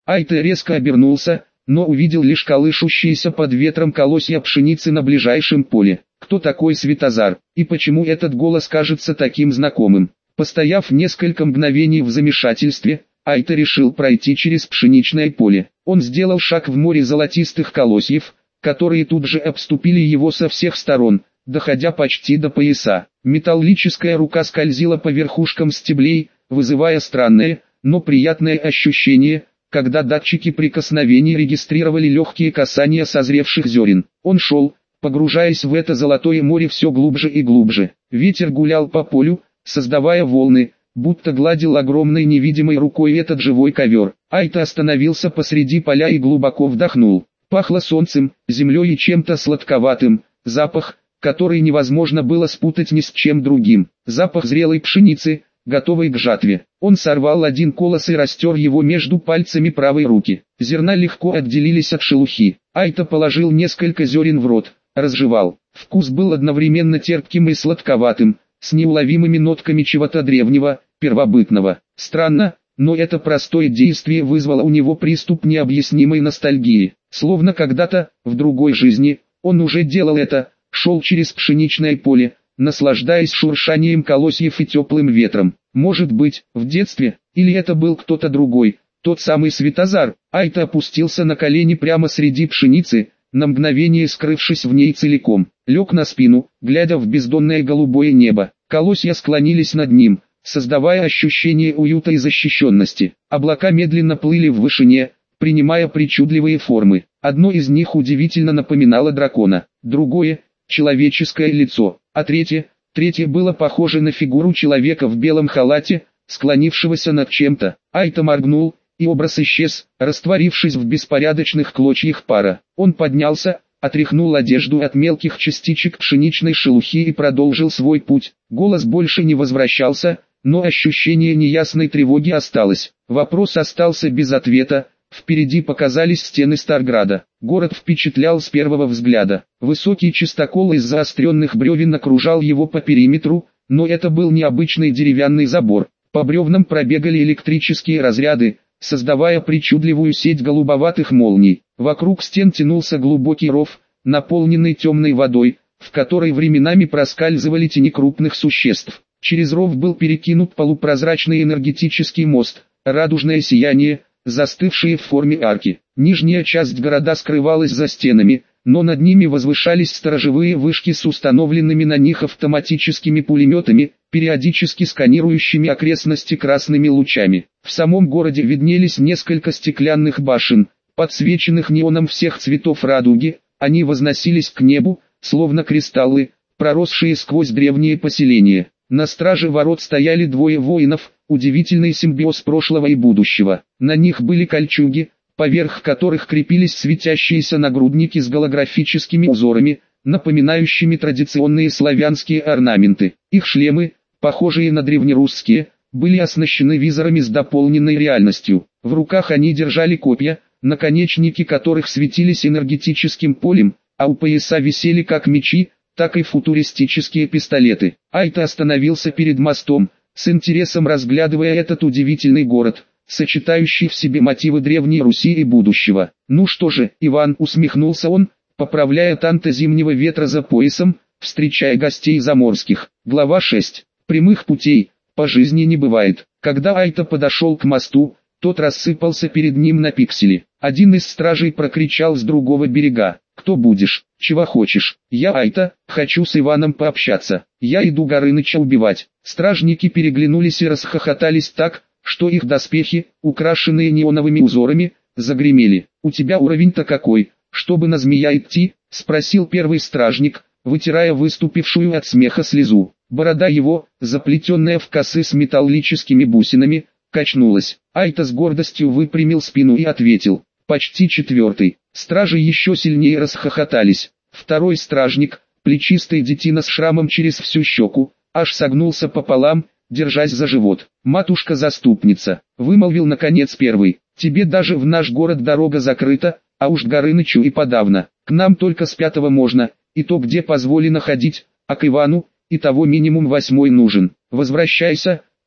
Айта резко обернулся, но увидел лишь колышущиеся под ветром колосья пшеницы на ближайшем поле. Кто такой Светозар, и почему этот голос кажется таким знакомым? Постояв несколько мгновений в замешательстве, Айта решил пройти через пшеничное поле. Он сделал шаг в море золотистых колосьев, которые тут же обступили его со всех сторон, доходя почти до пояса. Металлическая рука скользила по верхушкам стеблей, вызывая странное, но приятное ощущение, когда датчики прикосновений регистрировали легкие касания созревших зерен. Он шел, погружаясь в это золотое море все глубже и глубже. Ветер гулял по полю, создавая волны, будто гладил огромной невидимой рукой этот живой ковер. Айта остановился посреди поля и глубоко вдохнул. Пахло солнцем, землей и чем-то сладковатым, запах, который невозможно было спутать ни с чем другим. Запах зрелой пшеницы, готовой к жатве. Он сорвал один колос и растер его между пальцами правой руки. Зерна легко отделились от шелухи. Айта положил несколько зерен в рот, разжевал. Вкус был одновременно терпким и сладковатым, с неуловимыми нотками чего-то древнего, первобытного. Странно, но это простое действие вызвало у него приступ необъяснимой ностальгии. Словно когда-то, в другой жизни, он уже делал это, шел через пшеничное поле, наслаждаясь шуршанием колосьев и теплым ветром. Может быть, в детстве, или это был кто-то другой, тот самый Светозар. Айта опустился на колени прямо среди пшеницы, на мгновение скрывшись в ней целиком. Лег на спину, глядя в бездонное голубое небо. Колосья склонились над ним, создавая ощущение уюта и защищенности. Облака медленно плыли в вышине, принимая причудливые формы. Одно из них удивительно напоминало дракона, другое – человеческое лицо, а третье было похоже на фигуру человека в белом халате, склонившегося над чем-то. Айта моргнул, и образ исчез, растворившись в беспорядочных клочьях пара. Он поднялся, отряхнул одежду от мелких частичек пшеничной шелухи и продолжил свой путь. Голос больше не возвращался, но ощущение неясной тревоги осталось. Вопрос остался без ответа. Впереди показались стены Старграда. Город впечатлял с первого взгляда. Высокий чистокол из заостренных бревен окружал его по периметру, но это был необычный деревянный забор. По бревнам пробегали электрические разряды, создавая причудливую сеть голубоватых молний. Вокруг стен тянулся глубокий ров, наполненный темной водой, в которой временами проскальзывали тени крупных существ. Через ров был перекинут полупрозрачный энергетический мост, радужное сияние, застывшие в форме арки. Нижняя часть города скрывалась за стенами, но над ними возвышались сторожевые вышки с установленными на них автоматическими пулеметами, периодически сканирующими окрестности красными лучами. В самом городе виднелись несколько стеклянных башен, подсвеченных неоном всех цветов радуги. Они возносились к небу, словно кристаллы, проросшие сквозь древние поселения. На страже ворот стояли двое воинов, удивительный симбиоз прошлого и будущего. На них были кольчуги, поверх которых крепились светящиеся нагрудники с голографическими узорами, напоминающими традиционные славянские орнаменты. Их шлемы, похожие на древнерусские, были оснащены визорами с дополненной реальностью. В руках они держали копья, наконечники которых светились энергетическим полем, а у пояса висели как мечи, так и футуристические пистолеты. Айта остановился перед мостом, с интересом разглядывая этот удивительный город, сочетающий в себе мотивы Древней Руси и будущего. «Ну что же, Иван», — усмехнулся он, поправляя танто зимнего ветра за поясом, встречая гостей заморских. Глава 6. Прямых путей по жизни не бывает. Когда Айта подошел к мосту, тот рассыпался перед ним на пиксели. Один из стражей прокричал с другого берега: «Кто будешь? Чего хочешь?» «Я Айта, хочу с Иваном пообщаться. Я иду Горыныча убивать». Стражники переглянулись и расхохотались так, что их доспехи, украшенные неоновыми узорами, загремели. «У тебя уровень-то какой, чтобы на змея идти?» — спросил первый стражник, вытирая выступившую от смеха слезу. Борода его, заплетенная в косы с металлическими бусинами, качнулась. Айта с гордостью выпрямил спину и ответил: «Почти четвертый». Стражи еще сильнее расхохотались. Второй стражник, плечистый детина с шрамом через всю щеку, аж согнулся пополам, держась за живот. «Матушка-заступница», — вымолвил наконец первый, — «тебе даже в наш город дорога закрыта, а уж Горынычу и подавно. К нам только с 5-го можно, и то где позволено ходить, а к Ивану, и того минимум 8-й нужен. Возвращайся,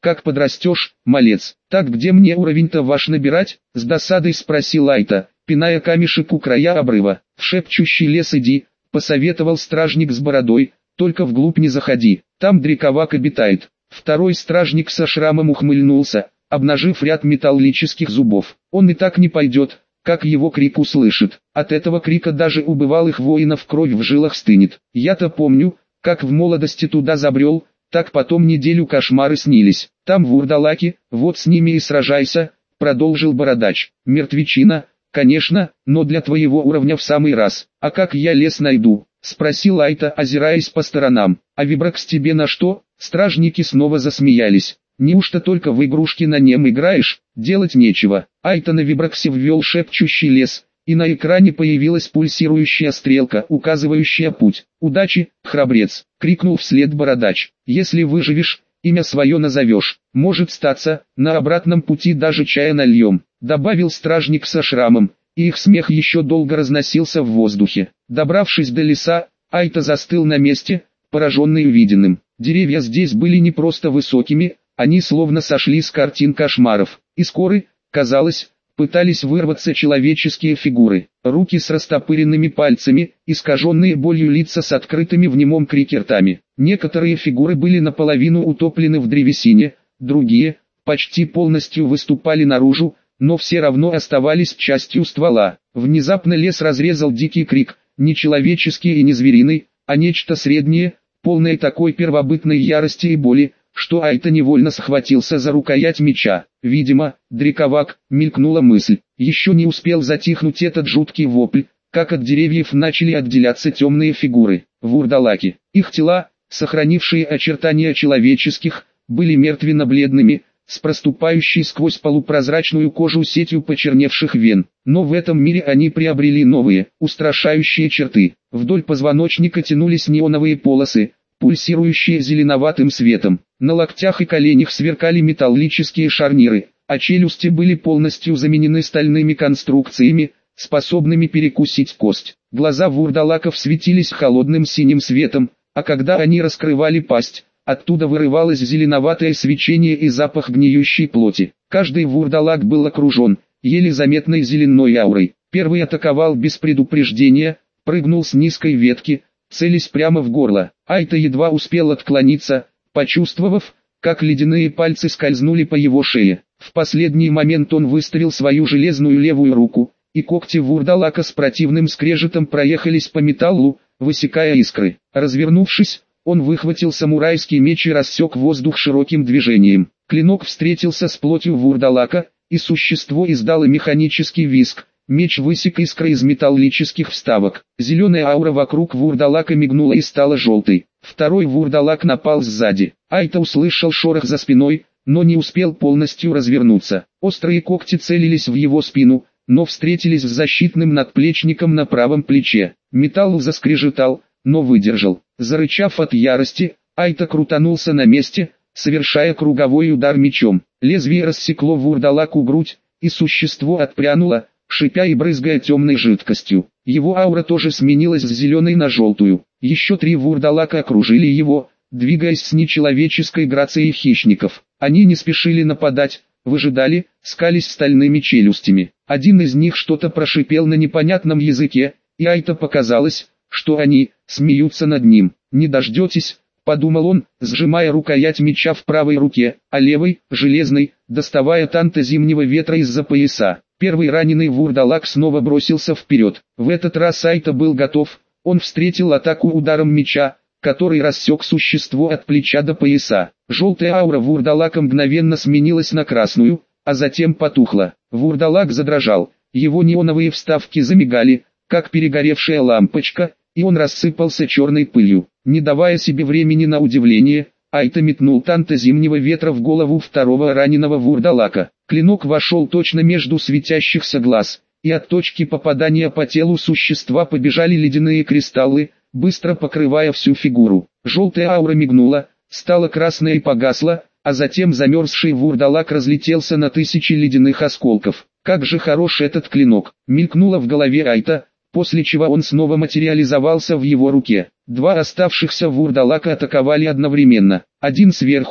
как подрастешь, малец. Так где мне уровень-то ваш набирать? С досадой спросил Айта, пиная камешек у края обрыва. В шепчущий лес иди, посоветовал стражник с бородой, только вглубь не заходи, там дриковак обитает. Второй стражник со шрамом ухмыльнулся, обнажив ряд металлических зубов. Он и так не пойдет, как его крик услышит. От этого крика даже у бывалых воинов кровь в жилах стынет. Я-то помню, как в молодости туда забрел, так потом неделю кошмары снились. Там вурдалаки, вот с ними и сражайся, продолжил бородач. Мертвечина, конечно, но для твоего уровня в самый раз. А как я лес найду? Спросил Айта, озираясь по сторонам. А Вибракс тебе на что? Стражники снова засмеялись. Неужто только в игрушки на нем играешь? Делать нечего. Айта на Вибраксе ввел шепчущий лес, и на экране появилась пульсирующая стрелка, указывающая путь. «Удачи, храбрец!» — крикнул вслед бородач. «Если выживешь, имя свое назовешь. Может статься, на обратном пути даже чая нальем», — добавил стражник со шрамом, и их смех еще долго разносился в воздухе. Добравшись до леса, Айта застыл на месте, пораженный увиденным. Деревья здесь были не просто высокими, они словно сошли с картин кошмаров. Из коры, казалось, пытались вырваться человеческие фигуры. Руки с растопыренными пальцами, искаженные болью лица с открытыми в немом крике ртами. Некоторые фигуры были наполовину утоплены в древесине, другие, почти полностью выступали наружу, но все равно оставались частью ствола. Внезапно лес разрезал дикий крик, не человеческий и не звериный, а нечто среднее, полное такой первобытной ярости и боли, что Айта невольно схватился за рукоять меча. Видимо, дриковак, мелькнула мысль. Еще не успел затихнуть этот жуткий вопль, как от деревьев начали отделяться темные фигуры. Вурдалаки. Их тела, сохранившие очертания человеческих, были мертвенно-бледными, с проступающей сквозь полупрозрачную кожу сетью почерневших вен. Но в этом мире они приобрели новые, устрашающие черты. Вдоль позвоночника тянулись неоновые полосы, пульсирующие зеленоватым светом. На локтях и коленях сверкали металлические шарниры, а челюсти были полностью заменены стальными конструкциями, способными перекусить кость. Глаза вурдалаков светились холодным синим светом, а когда они раскрывали пасть, оттуда вырывалось зеленоватое свечение и запах гниющей плоти. Каждый вурдалак был окружен еле заметной зеленой аурой. Первый атаковал без предупреждения, прыгнул с низкой ветки, целясь прямо в горло. Айта едва успел отклониться, почувствовав, как ледяные пальцы скользнули по его шее. В последний момент он выставил свою железную левую руку, и когти вурдалака с противным скрежетом проехались по металлу, высекая искры. Развернувшись, он выхватил самурайский меч и рассек воздух широким движением. Клинок встретился с плотью вурдалака, и существо издало механический визг. Меч высек искры из металлических вставок. Зеленая аура вокруг вурдалака мигнула и стала желтой. Второй вурдалак напал сзади. Айта услышал шорох за спиной, но не успел полностью развернуться. Острые когти целились в его спину, но встретились с защитным надплечником на правом плече. Металл заскрежетал, но выдержал. Зарычав от ярости, Айта крутанулся на месте, совершая круговой удар мечом. Лезвие рассекло вурдалаку грудь, и существо отпрянуло, шипя и брызгая темной жидкостью. Его аура тоже сменилась с зеленой на желтую. Еще 3 вурдалака окружили его, двигаясь с нечеловеческой грацией хищников. Они не спешили нападать, выжидали, скались стальными челюстями. Один из них что-то прошипел на непонятном языке, и Айта показалось, что они смеются над ним. «Не дождетесь», — подумал он, сжимая рукоять меча в правой руке, а левой, железной, доставая танта зимнего ветра из-за пояса. Первый раненый вурдалак снова бросился вперед. В этот раз Айта был готов, он встретил атаку ударом меча, который рассек существо от плеча до пояса. Желтая аура вурдалака мгновенно сменилась на красную, а затем потухла. Вурдалак задрожал, его неоновые вставки замигали, как перегоревшая лампочка, и он рассыпался черной пылью. Не давая себе времени на удивление, Айта метнул танта зимнего ветра в голову второго раненого вурдалака. Клинок вошел точно между светящихся глаз, и от точки попадания по телу существа побежали ледяные кристаллы, быстро покрывая всю фигуру. Желтая аура мигнула, стала красной и погасла, а затем замерзший вурдалак разлетелся на тысячи ледяных осколков. Как же хорош этот клинок, мелькнуло в голове Айта, после чего он снова материализовался в его руке. 2 оставшихся вурдалака атаковали одновременно. Один сверху,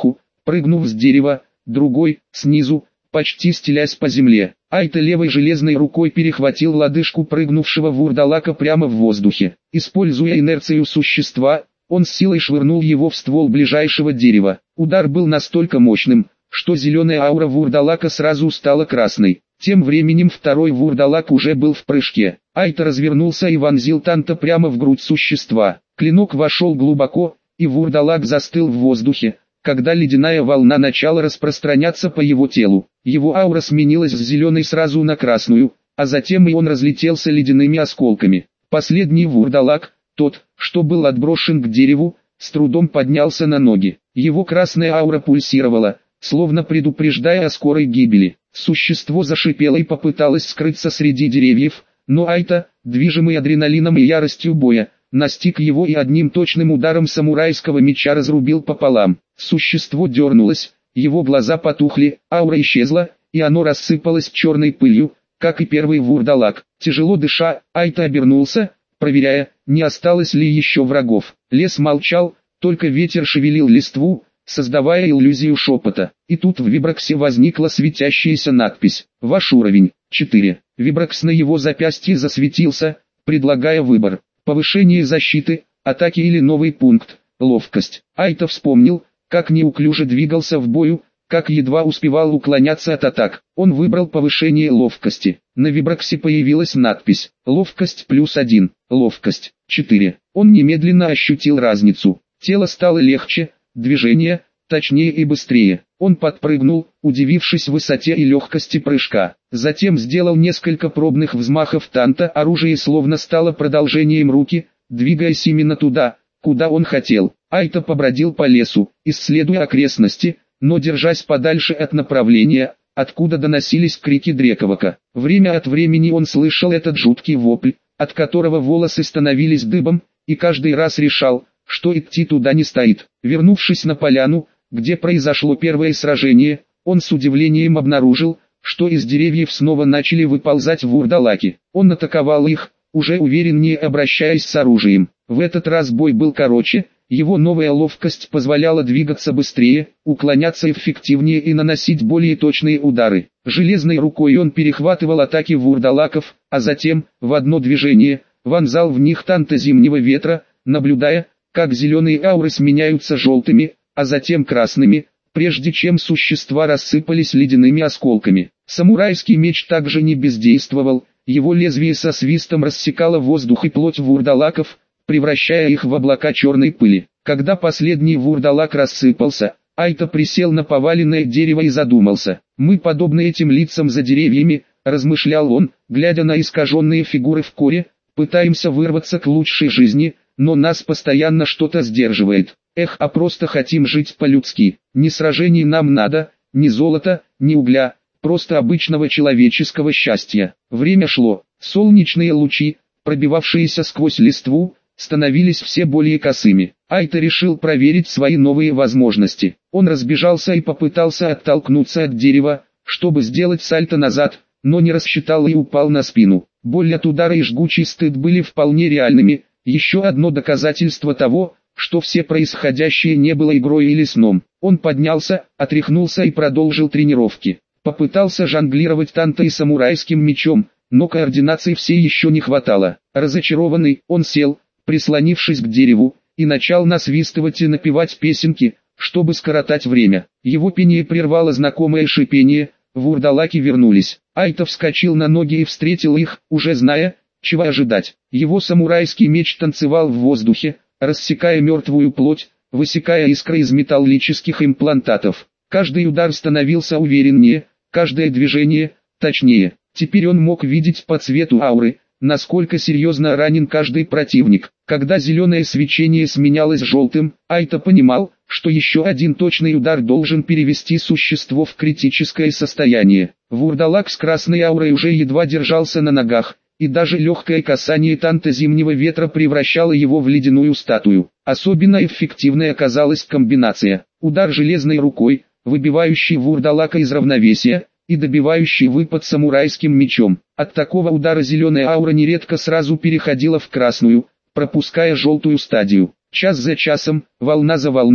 прыгнув с дерева, другой, снизу, почти стелясь по земле. Айта левой железной рукой перехватил лодыжку прыгнувшего вурдалака прямо в воздухе. Используя инерцию существа, он с силой швырнул его в ствол ближайшего дерева. Удар был настолько мощным, что зеленая аура вурдалака сразу стала красной. Тем временем второй вурдалак уже был в прыжке. Айта развернулся и вонзил танта прямо в грудь существа. Клинок вошел глубоко, и вурдалак застыл в воздухе, когда ледяная волна начала распространяться по его телу. Его аура сменилась с зеленой сразу на красную, а затем и он разлетелся ледяными осколками. Последний вурдалак, тот, что был отброшен к дереву, с трудом поднялся на ноги. Его красная аура пульсировала, словно предупреждая о скорой гибели. Существо зашипело и попыталось скрыться среди деревьев, но Айта, движимый адреналином и яростью боя, настиг его и одним точным ударом самурайского меча разрубил пополам. Существо дернулось, его глаза потухли, аура исчезла, и оно рассыпалось черной пылью, как и первый вурдалак. Тяжело дыша, Айта обернулся, проверяя, не осталось ли еще врагов. Лес молчал, только ветер шевелил листву, создавая иллюзию шепота. И тут в Вибраксе возникла светящаяся надпись «Ваш уровень 4». Вибракс на его запястье засветился, предлагая выбор: повышение защиты, атаки или новый пункт ловкость. Айта вспомнил, как неуклюже двигался в бою, как едва успевал уклоняться от атак. Он выбрал повышение ловкости. На Вибраксе появилась надпись «Ловкость +1», «Ловкость 4». Он немедленно ощутил разницу. Тело стало легче, движение точнее и быстрее. Он подпрыгнул, удивившись высоте и легкости прыжка. Затем сделал несколько пробных взмахов танта, оружие словно стало продолжением руки, двигаясь именно туда, куда он хотел. Айта побродил по лесу, исследуя окрестности, но держась подальше от направления, откуда доносились крики Дрековака. Время от времени он слышал этот жуткий вопль, от которого волосы становились дыбом, и каждый раз решал, что идти туда не стоит. Вернувшись на поляну, где произошло первое сражение, он с удивлением обнаружил, что из деревьев снова начали выползать вурдалаки. Он атаковал их, уже увереннее обращаясь с оружием. В этот раз бой был короче, его новая ловкость позволяла двигаться быстрее, уклоняться эффективнее и наносить более точные удары. Железной рукой он перехватывал атаки вурдалаков, а затем, в одно движение, вонзал в них танта зимнего ветра, наблюдая, как зеленые ауры сменяются желтыми, а затем красными, прежде чем существа рассыпались ледяными осколками. Самурайский меч также не бездействовал, его лезвие со свистом рассекало воздух и плоть вурдалаков, превращая их в облака черной пыли. Когда последний вурдалак рассыпался, Айта присел на поваленное дерево и задумался. «Мы подобны этим лицам за деревьями», — размышлял он, глядя на искаженные фигуры в коре, «пытаемся вырваться к лучшей жизни, но нас постоянно что-то сдерживает. Эх, а просто хотим жить по-людски. Ни сражений нам надо, ни золота, ни угля, просто обычного человеческого счастья». Время шло, солнечные лучи, пробивавшиеся сквозь листву, становились все более косыми. Айта решил проверить свои новые возможности. Он разбежался и попытался оттолкнуться от дерева, чтобы сделать сальто назад, но не рассчитал и упал на спину. Боль от удара и жгучий стыд были вполне реальными, еще одно доказательство того, что все происходящее не было игрой или сном. Он поднялся, отряхнулся и продолжил тренировки. Попытался жонглировать танто и самурайским мечом, но координации все еще не хватало. Разочарованный, он сел, прислонившись к дереву, и начал насвистывать и напевать песенки, чтобы скоротать время. Его пение прервало знакомое шипение, вурдалаки вернулись. Айта вскочил на ноги и встретил их, уже зная, чего ожидать. Его самурайский меч танцевал в воздухе, рассекая мертвую плоть, высекая искры из металлических имплантатов. Каждый удар становился увереннее, каждое движение точнее. Теперь он мог видеть по цвету ауры, насколько серьезно ранен каждый противник. Когда зеленое свечение сменялось желтым, Айта понимал, что еще один точный удар должен перевести существо в критическое состояние. Вурдалак с красной аурой уже едва держался на ногах, и даже легкое касание танта зимнего ветра превращало его в ледяную статую. Особенно эффективной оказалась комбинация: удар железной рукой, выбивающий вурдалака из равновесия, и добивающий выпад самурайским мечом. От такого удара зеленая аура нередко сразу переходила в красную, пропуская желтую стадию. Час за часом, волна за волной,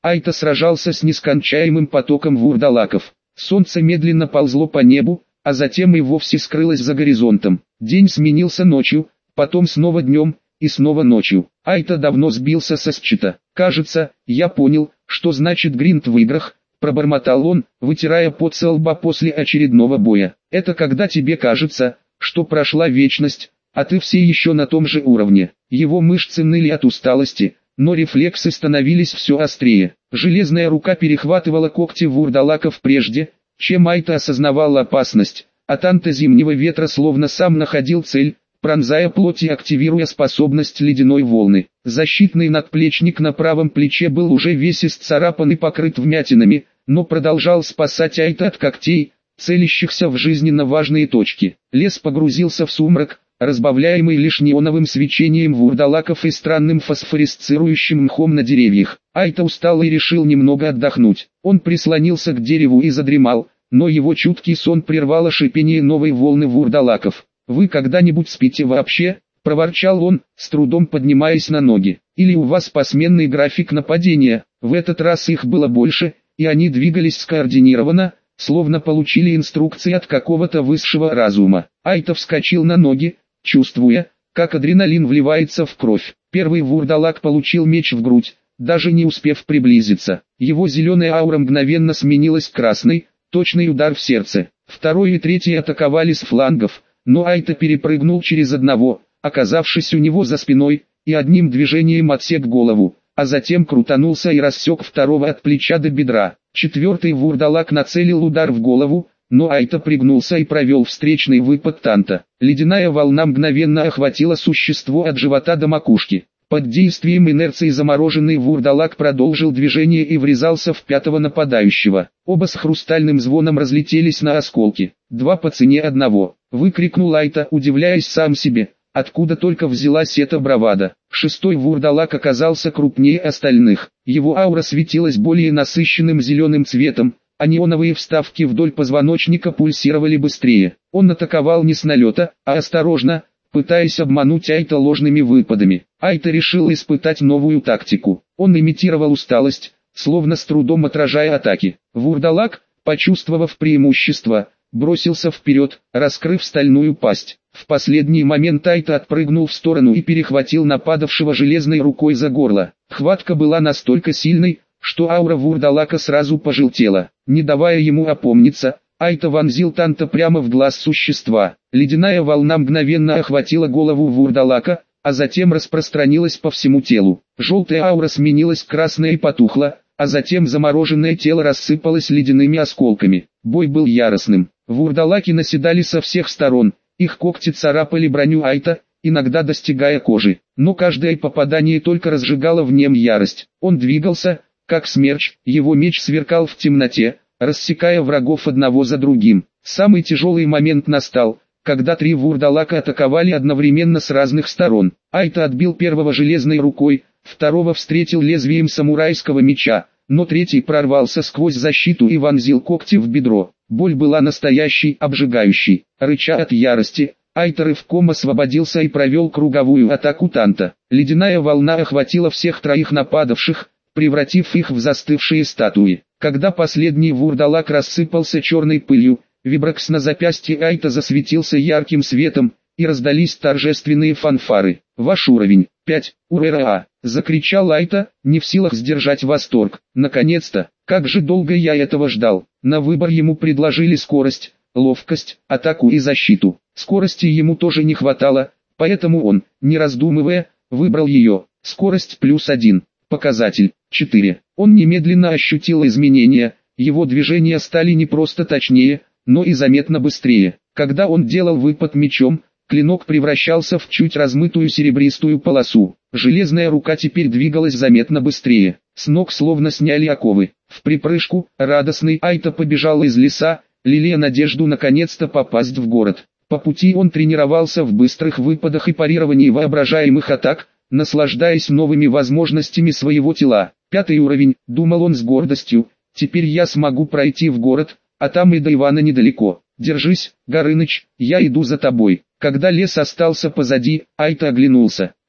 Айта сражался с нескончаемым потоком вурдалаков. Солнце медленно ползло по небу, а затем и вовсе скрылось за горизонтом. День сменился ночью, потом снова днем, и снова ночью. Айта давно сбился со счета. «Кажется, я понял, что значит гринд в играх», — пробормотал он, вытирая пот со лба после очередного боя. «Это когда тебе кажется, что прошла вечность, а ты все еще на том же уровне». Его мышцы ныли от усталости, но рефлексы становились все острее. Железная рука перехватывала когти вурдалаков прежде, чем Айта осознавал опасность, а танта зимнего ветра словно сам находил цель, пронзая плоть и активируя способность ледяной волны. Защитный надплечник на правом плече был уже весь исцарапан и покрыт вмятинами, но продолжал спасать Айта от когтей, целящихся в жизненно важные точки. Лес погрузился в сумрак, разбавляемый лишь неоновым свечением вурдалаков и странным фосфорисцирующим мхом на деревьях. Айта устал и решил немного отдохнуть. Он прислонился к дереву и задремал, но его чуткий сон прервало шипение новой волны вурдалаков. «Вы когда-нибудь спите вообще?» – проворчал он, с трудом поднимаясь на ноги. «Или у вас посменный график нападения?» В этот раз их было больше, и они двигались скоординированно, словно получили инструкции от какого-то высшего разума. Айта вскочил на ноги, чувствуя, как адреналин вливается в кровь. Первый вурдалак получил меч в грудь, даже не успев приблизиться. Его зеленая аура мгновенно сменилась красной, точный удар в сердце. Второй и третий атаковали с флангов, но Айта перепрыгнул через одного, оказавшись у него за спиной, и одним движением отсек голову, а затем крутанулся и рассек второго от плеча до бедра. Четвертый вурдалак нацелил удар в голову, но Айта пригнулся и провел встречный выпад танта. Ледяная волна мгновенно охватила существо от живота до макушки. Под действием инерции замороженный вурдалак продолжил движение и врезался в пятого нападающего. Оба с хрустальным звоном разлетелись на осколки. «Два по цене одного», — выкрикнул Айта, удивляясь сам себе, откуда только взялась эта бравада. Шестой вурдалак оказался крупнее остальных. Его аура светилась более насыщенным зеленым цветом, а неоновые вставки вдоль позвоночника пульсировали быстрее. Он атаковал не с налета, а осторожно, пытаясь обмануть Айта ложными выпадами. Айта решил испытать новую тактику. Он имитировал усталость, словно с трудом отражая атаки. Вурдалак, почувствовав преимущество, бросился вперед, раскрыв стальную пасть. В последний момент Айта отпрыгнул в сторону и перехватил нападавшего железной рукой за горло. Хватка была настолько сильной, что аура вурдалака сразу пожелтела. Не давая ему опомниться, Айта вонзил танта прямо в глаз существа. Ледяная волна мгновенно охватила голову вурдалака, а затем распространилась по всему телу. Желтая аура сменилась красной и потухла, а затем замороженное тело рассыпалось ледяными осколками. Бой был яростным. Вурдалаки наседали со всех сторон, их когти царапали броню Айта, иногда достигая кожи. Но каждое попадание только разжигало в нем ярость. Он двигался, как смерч, его меч сверкал в темноте, рассекая врагов одного за другим. Самый тяжелый момент настал, когда три вурдалака атаковали одновременно с разных сторон. Айта отбил первого железной рукой, второго встретил лезвием самурайского меча, но третий прорвался сквозь защиту и вонзил когти в бедро. Боль была настоящей, обжигающей. Рыча от ярости, Айта рывком освободился и провел круговую атаку танта. Ледяная волна охватила всех троих нападавших, превратив их в застывшие статуи. Когда последний вурдалак рассыпался черной пылью, вибракс на запястье Айта засветился ярким светом, и раздались торжественные фанфары. «Ваш уровень, 5, ура!» — закричал Айта, не в силах сдержать восторг. «Наконец-то! Как же долго я этого ждал!» На выбор ему предложили скорость, ловкость, атаку и защиту. Скорости ему тоже не хватало, поэтому он, не раздумывая, выбрал ее. Скорость +1. Показатель 4. Он немедленно ощутил изменения, его движения стали не просто точнее, но и заметно быстрее. Когда он делал выпад мечом, клинок превращался в чуть размытую серебристую полосу. Железная рука теперь двигалась заметно быстрее. С ног словно сняли оковы. В припрыжку, радостный Айта побежал из леса, лелея надежду наконец-то попасть в город. По пути он тренировался в быстрых выпадах и парировании воображаемых атак, наслаждаясь новыми возможностями своего тела. 5 уровень, думал он с гордостью, теперь я смогу пройти в город, а там и до Ивана недалеко. Держись, Горыныч, я иду за тобой. Когда лес остался позади, Айта оглянулся.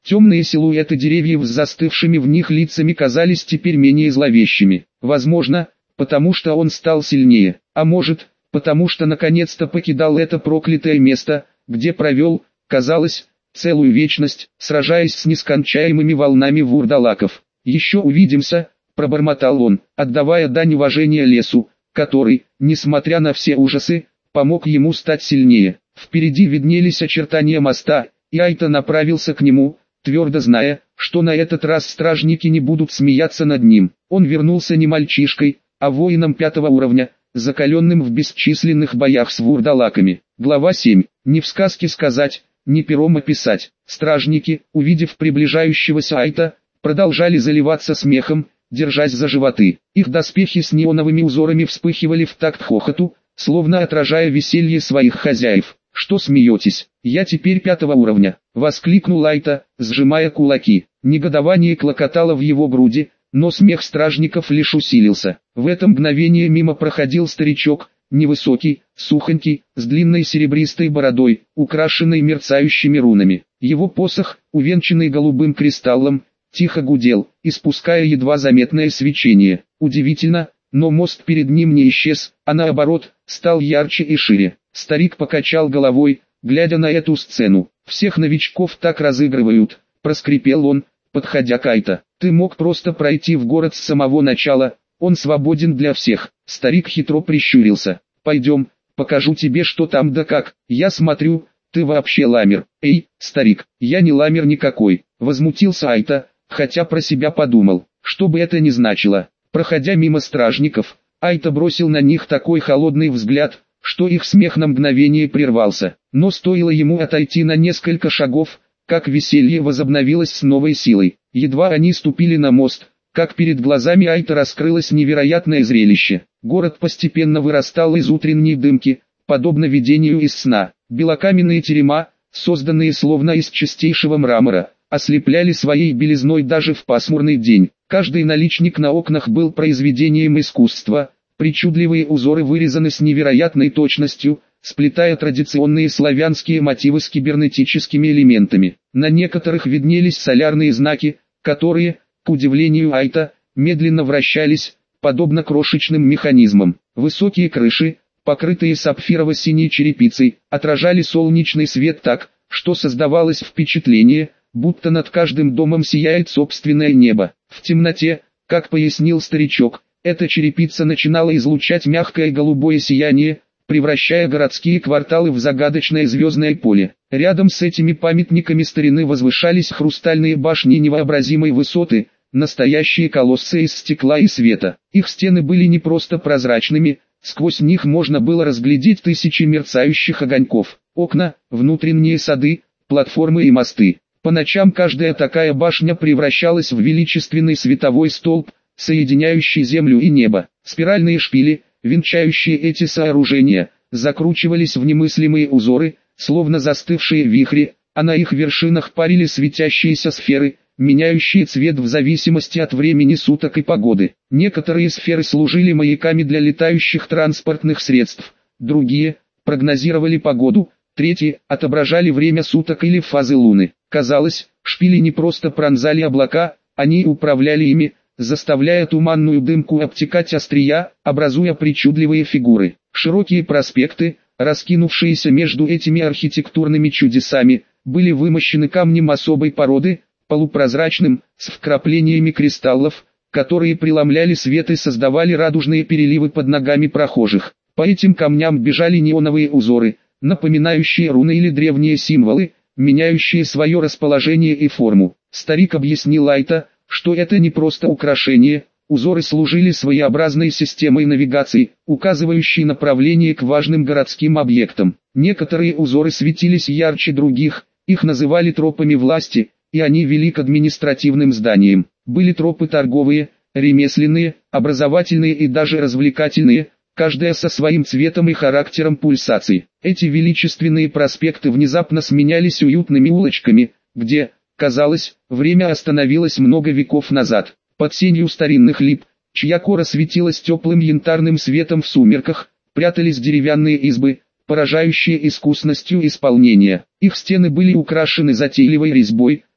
Темные силуэты деревьев с застывшими в них лицами казались теперь менее зловещими. Возможно, потому что он стал сильнее, а может, потому что наконец-то покидал это проклятое место, где провел, казалось, целую вечность, сражаясь с нескончаемыми волнами вурдалаков. «Еще увидимся», — пробормотал он, отдавая дань уважения лесу, который, несмотря на все ужасы, помог ему стать сильнее. Впереди виднелись очертания моста, и Айта направился к нему, твердо зная, что на этот раз стражники не будут смеяться над ним. Он вернулся не мальчишкой, а воином 5-го уровня, закаленным в бесчисленных боях с вурдалаками. Глава 7. Не в сказке сказать, не пером описать. Стражники, увидев приближающегося Айта, продолжали заливаться смехом, держась за животы. Их доспехи с неоновыми узорами вспыхивали в такт хохоту, словно отражая веселье своих хозяев. «Что смеетесь? Я теперь 5-го уровня!» — воскликнул Айта, сжимая кулаки. Негодование клокотало в его груди, но смех стражников лишь усилился. В это мгновение мимо проходил старичок, невысокий, сухонький, с длинной серебристой бородой, украшенной мерцающими рунами. Его посох, увенчанный голубым кристаллом, тихо гудел, испуская едва заметное свечение. Удивительно, но мост перед ним не исчез, а наоборот, стал ярче и шире. Старик покачал головой, глядя на эту сцену. «Всех новичков так разыгрывают», — проскрипел он, подходя к Айта. «Ты мог просто пройти в город с самого начала, он свободен для всех». Старик хитро прищурился. «Пойдем, покажу тебе, что там да как. Я смотрю, ты вообще ламер». «Эй, старик, я не ламер никакой», — возмутился Айта, хотя про себя подумал, что бы это ни значило. Проходя мимо стражников, Айта бросил на них такой холодный взгляд, что их смех на мгновение прервался. Но стоило ему отойти на несколько шагов, как веселье возобновилось с новой силой. Едва они ступили на мост, как перед глазами Айта раскрылось невероятное зрелище. Город постепенно вырастал из утренней дымки, подобно видению из сна. Белокаменные терема, созданные словно из чистейшего мрамора, ослепляли своей белизной даже в пасмурный день. Каждый наличник на окнах был произведением искусства, причудливые узоры вырезаны с невероятной точностью, сплетая традиционные славянские мотивы с кибернетическими элементами. На некоторых виднелись солярные знаки, которые, к удивлению Айта, медленно вращались, подобно крошечным механизмам. Высокие крыши, покрытые сапфирово-синей черепицей, отражали солнечный свет так, что создавалось впечатление, будто над каждым домом сияет собственное небо. В темноте, как пояснил старичок, эта черепица начинала излучать мягкое голубое сияние, превращая городские кварталы в загадочное звездное поле. Рядом с этими памятниками старины возвышались хрустальные башни невообразимой высоты, настоящие колоссы из стекла и света. Их стены были не просто прозрачными, сквозь них можно было разглядеть тысячи мерцающих огоньков. Окна, внутренние сады, платформы и мосты. По ночам каждая такая башня превращалась в величественный световой столб, соединяющий землю и небо. Спиральные шпили, венчающие эти сооружения, закручивались в немыслимые узоры, словно застывшие вихри, а на их вершинах парили светящиеся сферы, меняющие цвет в зависимости от времени суток и погоды. Некоторые сферы служили маяками для летающих транспортных средств, другие прогнозировали погоду, третьи отображали время суток или фазы луны. Казалось, шпили не просто пронзали облака, они управляли ими, заставляя туманную дымку обтекать острия, образуя причудливые фигуры. Широкие проспекты, раскинувшиеся между этими архитектурными чудесами, были вымощены камнем особой породы, полупрозрачным, с вкраплениями кристаллов, которые преломляли свет и создавали радужные переливы под ногами прохожих. По этим камням бежали неоновые узоры, напоминающие руны или древние символы, меняющие свое расположение и форму. Старик объяснил Айта, что это не просто украшение, узоры служили своеобразной системой навигации, указывающей направление к важным городским объектам. Некоторые узоры светились ярче других, их называли тропами власти, и они вели к административным зданиям. Были тропы торговые, ремесленные, образовательные и даже развлекательные, каждая со своим цветом и характером пульсаций. Эти величественные проспекты внезапно сменялись уютными улочками, где, казалось, время остановилось много веков назад. Под сенью старинных лип, чья кора светилась теплым янтарным светом в сумерках, прятались деревянные избы, поражающие искусностью исполнения. Их стены были украшены затейливой резьбой,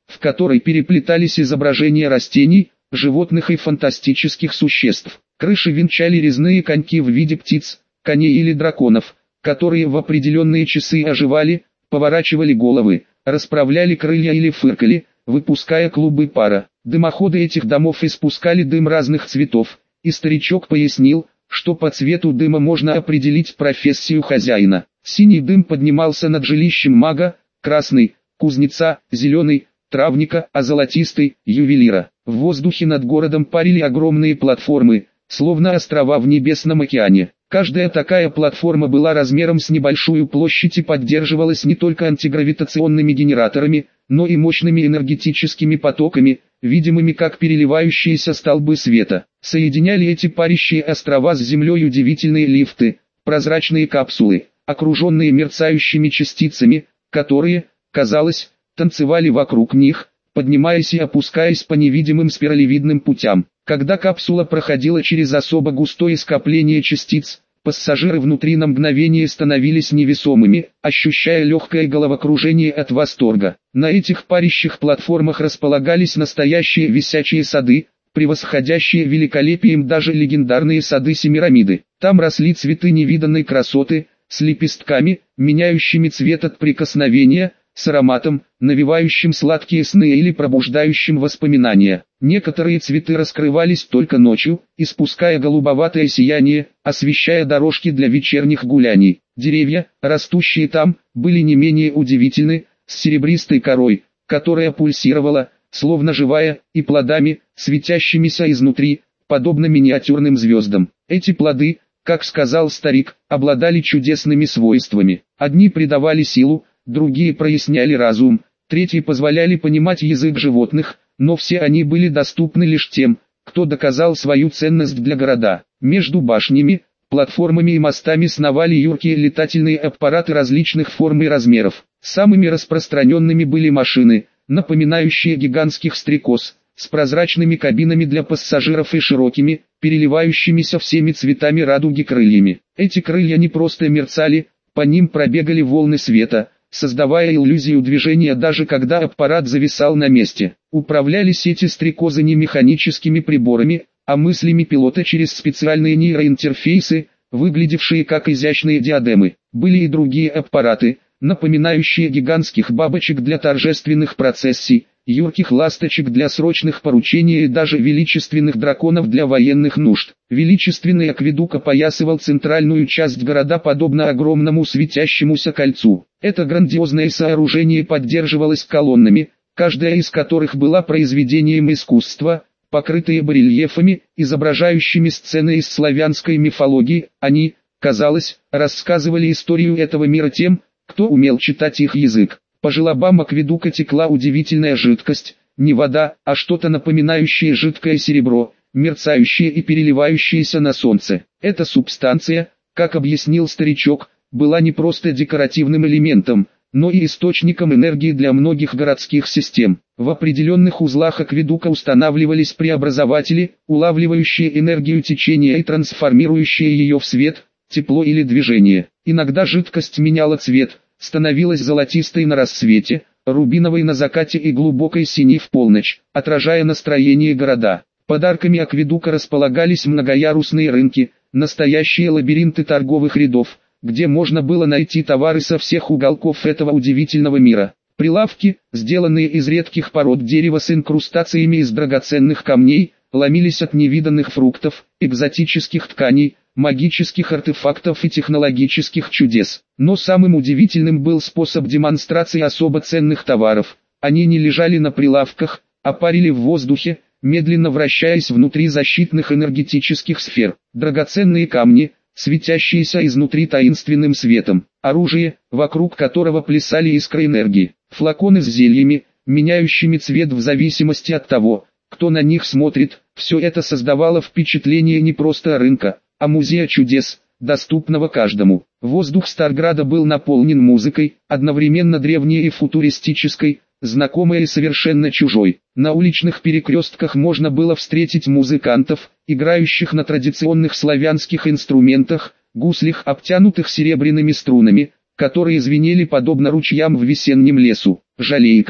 в которой переплетались изображения растений, животных и фантастических существ. Крыши венчали резные коньки в виде птиц, коней или драконов, которые в определенные часы оживали, поворачивали головы, расправляли крылья или фыркали, выпуская клубы пара. Дымоходы этих домов испускали дым разных цветов, и старичок пояснил, что по цвету дыма можно определить профессию хозяина. Синий дым поднимался над жилищем мага, красный – кузнеца, зеленый – травника, а золотистый – ювелира. В воздухе над городом парили огромные платформы, словно острова в небесном океане. Каждая такая платформа была размером с небольшую площадь и поддерживалась не только антигравитационными генераторами, но и мощными энергетическими потоками, видимыми как переливающиеся столбы света. Соединяли эти парящие острова с землей удивительные лифты, прозрачные капсулы, окруженные мерцающими частицами, которые, казалось, танцевали вокруг них, поднимаясь и опускаясь по невидимым спиралевидным путям. Когда капсула проходила через особо густое скопление частиц, пассажиры внутри на мгновение становились невесомыми, ощущая легкое головокружение от восторга. На этих парящих платформах располагались настоящие висячие сады, превосходящие великолепием даже легендарные сады Семирамиды. Там росли цветы невиданной красоты, с лепестками, меняющими цвет от прикосновения, с ароматом, навевающим сладкие сны или пробуждающим воспоминания. Некоторые цветы раскрывались только ночью, испуская голубоватое сияние, освещая дорожки для вечерних гуляний. Деревья, растущие там, были не менее удивительны, с серебристой корой, которая пульсировала, словно живая, и плодами, светящимися изнутри, подобно миниатюрным звездам. Эти плоды, как сказал старик, обладали чудесными свойствами. Одни придавали силу, другие проясняли разум, третьи позволяли понимать язык животных, но все они были доступны лишь тем, кто доказал свою ценность для города. Между башнями, платформами и мостами сновали юркие летательные аппараты различных форм и размеров. Самыми распространенными были машины, напоминающие гигантских стрекоз, с прозрачными кабинами для пассажиров и широкими, переливающимися всеми цветами радуги крыльями. Эти крылья не просто мерцали, по ним пробегали волны света, создавая иллюзию движения даже когда аппарат зависал на месте. Управлялись эти стрекозы не механическими приборами, а мыслями пилота через специальные нейроинтерфейсы, выглядевшие как изящные диадемы. Были и другие аппараты, напоминающие гигантских бабочек для торжественных процессий, юрких ласточек для срочных поручений и даже величественных драконов для военных нужд. Величественный акведук опоясывал центральную часть города подобно огромному светящемуся кольцу. Это грандиозное сооружение поддерживалось колоннами, каждая из которых была произведением искусства, покрытые барельефами, изображающими сцены из славянской мифологии. Они, казалось, рассказывали историю этого мира тем, кто умел читать их язык. По желобам акведука текла удивительная жидкость, не вода, а что-то напоминающее жидкое серебро, мерцающее и переливающееся на солнце. Эта субстанция, как объяснил старичок, была не просто декоративным элементом, но и источником энергии для многих городских систем. В определенных узлах акведука устанавливались преобразователи, улавливающие энергию течения и трансформирующие ее в свет, тепло или движение. Иногда жидкость меняла цвет, становилась золотистой на рассвете, рубиновой на закате и глубокой синей в полночь, отражая настроение города. Подарками акведука располагались многоярусные рынки, настоящие лабиринты торговых рядов, где можно было найти товары со всех уголков этого удивительного мира. Прилавки, сделанные из редких пород дерева с инкрустациями из драгоценных камней, ломились от невиданных фруктов, экзотических тканей, магических артефактов и технологических чудес. Но самым удивительным был способ демонстрации особо ценных товаров. Они не лежали на прилавках, а парили в воздухе, медленно вращаясь внутри защитных энергетических сфер. Драгоценные камни, светящиеся изнутри таинственным светом. Оружие, вокруг которого плясали искры энергии. Флаконы с зельями, меняющими цвет в зависимости от того, кто на них смотрит. Все это создавало впечатление не просто рынка, а музея чудес, доступного каждому. Воздух Старграда был наполнен музыкой, одновременно древней и футуристической, знакомой и совершенно чужой. На уличных перекрестках можно было встретить музыкантов, играющих на традиционных славянских инструментах, гуслях, обтянутых серебряными струнами, которые звенели подобно ручьям в весеннем лесу, жалейках,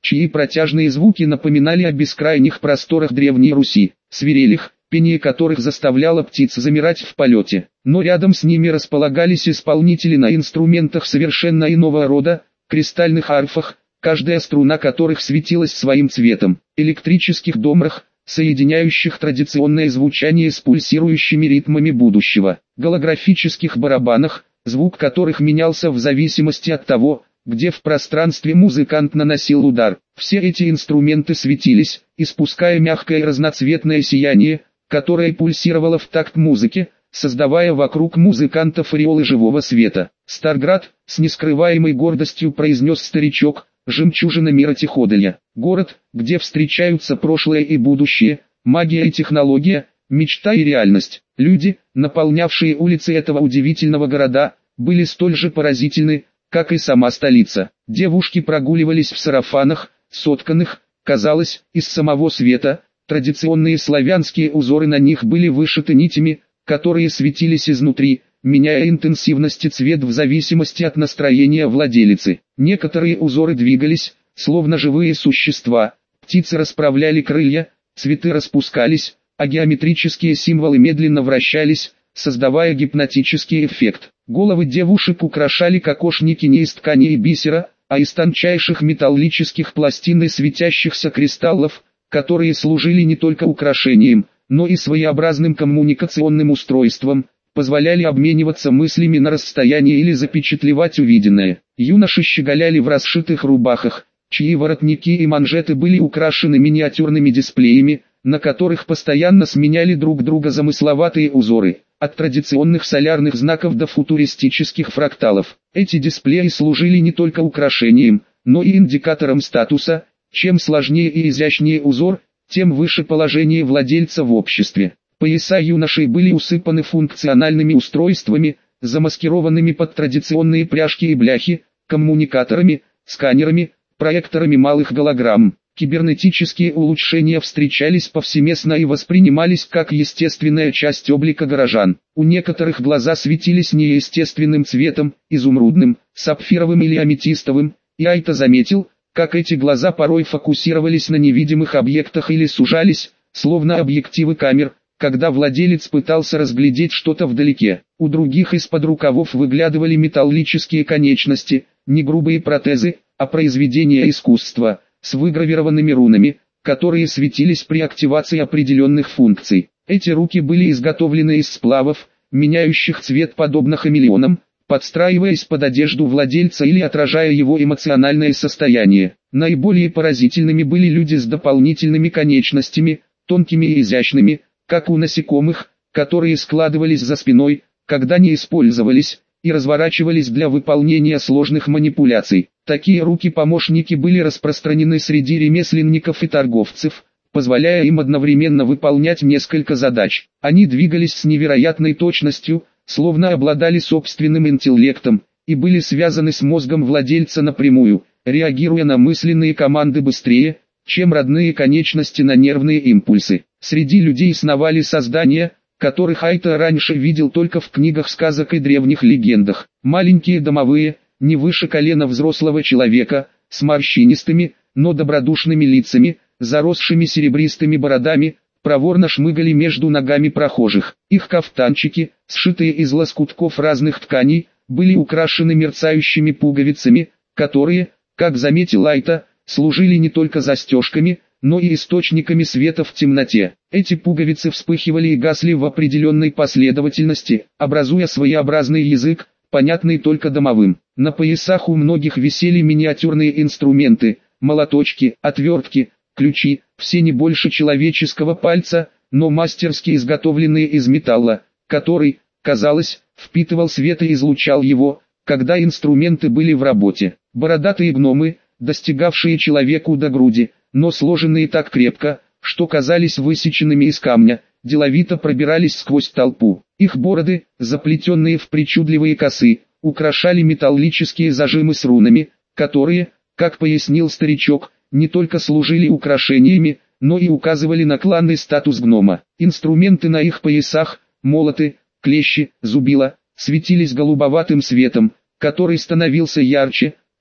чьи протяжные звуки напоминали о бескрайних просторах Древней Руси, свирелях, пение которых заставляло птиц замирать в полете. Но рядом с ними располагались исполнители на инструментах совершенно иного рода, кристальных арфах, каждая струна которых светилась своим цветом, электрических домрах, соединяющих традиционное звучание с пульсирующими ритмами будущего, голографических барабанах, звук которых менялся в зависимости от того, где в пространстве музыкант наносил удар. Все эти инструменты светились, испуская мягкое разноцветное сияние, которое пульсировало в такт музыки, создавая вокруг музыкантов ореолы живого света. «Старград», с нескрываемой гордостью произнес старичок, «жемчужина мира Тиходеля. Город, где встречаются прошлое и будущее, магия и технология, мечта и реальность». Люди, наполнявшие улицы этого удивительного города, были столь же поразительны, как и сама столица. Девушки прогуливались в сарафанах, сотканных, казалось, из самого света. Традиционные славянские узоры на них были вышиты нитями, которые светились изнутри, меняя интенсивность и цвет в зависимости от настроения владелицы. Некоторые узоры двигались, словно живые существа, птицы расправляли крылья, цветы распускались, а геометрические символы медленно вращались, создавая гипнотический эффект. Головы девушек украшали кокошники не из ткани и бисера, а из тончайших металлических пластин и светящихся кристаллов, которые служили не только украшением, но и своеобразным коммуникационным устройством, позволяли обмениваться мыслями на расстоянии или запечатлевать увиденное. Юноши щеголяли в расшитых рубахах, чьи воротники и манжеты были украшены миниатюрными дисплеями, на которых постоянно сменяли друг друга замысловатые узоры, от традиционных солярных знаков до футуристических фракталов. Эти дисплеи служили не только украшением, но и индикатором статуса. Чем сложнее и изящнее узор, тем выше положение владельца в обществе. Пояса юношей были усыпаны функциональными устройствами, замаскированными под традиционные пряжки и бляхи, коммуникаторами, сканерами, проекторами малых голограмм. Кибернетические улучшения встречались повсеместно и воспринимались как естественная часть облика горожан. У некоторых глаза светились неестественным цветом, изумрудным, сапфировым или аметистовым, и Айта заметил, как эти глаза порой фокусировались на невидимых объектах или сужались, словно объективы камер, когда владелец пытался разглядеть что-то вдалеке. У других из-под рукавов выглядывали металлические конечности, не грубые протезы, а произведения искусства, с выгравированными рунами, которые светились при активации определенных функций. Эти руки были изготовлены из сплавов, меняющих цвет подобно хамелеонам, подстраиваясь под одежду владельца или отражая его эмоциональное состояние. Наиболее поразительными были люди с дополнительными конечностями, тонкими и изящными, как у насекомых, которые складывались за спиной, когда не использовались, и разворачивались для выполнения сложных манипуляций. Такие руки-помощники были распространены среди ремесленников и торговцев, позволяя им одновременно выполнять несколько задач. Они двигались с невероятной точностью, словно обладали собственным интеллектом, и были связаны с мозгом владельца напрямую, реагируя на мысленные команды быстрее, чем родные конечности на нервные импульсы. Среди людей сновали создания, которых Айта раньше видел только в книгах сказок и древних легендах. Маленькие домовые, не выше колена взрослого человека, с морщинистыми, но добродушными лицами, заросшими серебристыми бородами, проворно шмыгали между ногами прохожих. Их кафтанчики, сшитые из лоскутков разных тканей, были украшены мерцающими пуговицами, которые, как заметил Айта, служили не только застежками, но и источниками света в темноте. Эти пуговицы вспыхивали и гасли в определенной последовательности, образуя своеобразный язык, понятный только домовым. На поясах у многих висели миниатюрные инструменты, молоточки, отвертки, ключи, все не больше человеческого пальца, но мастерски изготовленные из металла, который, казалось, впитывал свет и излучал его, когда инструменты были в работе. Бородатые гномы, достигавшие человеку до груди, но сложенные так крепко, что казались высеченными из камня, деловито пробирались сквозь толпу. Их бороды, заплетенные в причудливые косы, украшали металлические зажимы с рунами, которые, как пояснил старичок, не только служили украшениями, но и указывали на кланный статус гнома. Инструменты на их поясах, молоты, клещи, зубила, светились голубоватым светом, который становился ярче,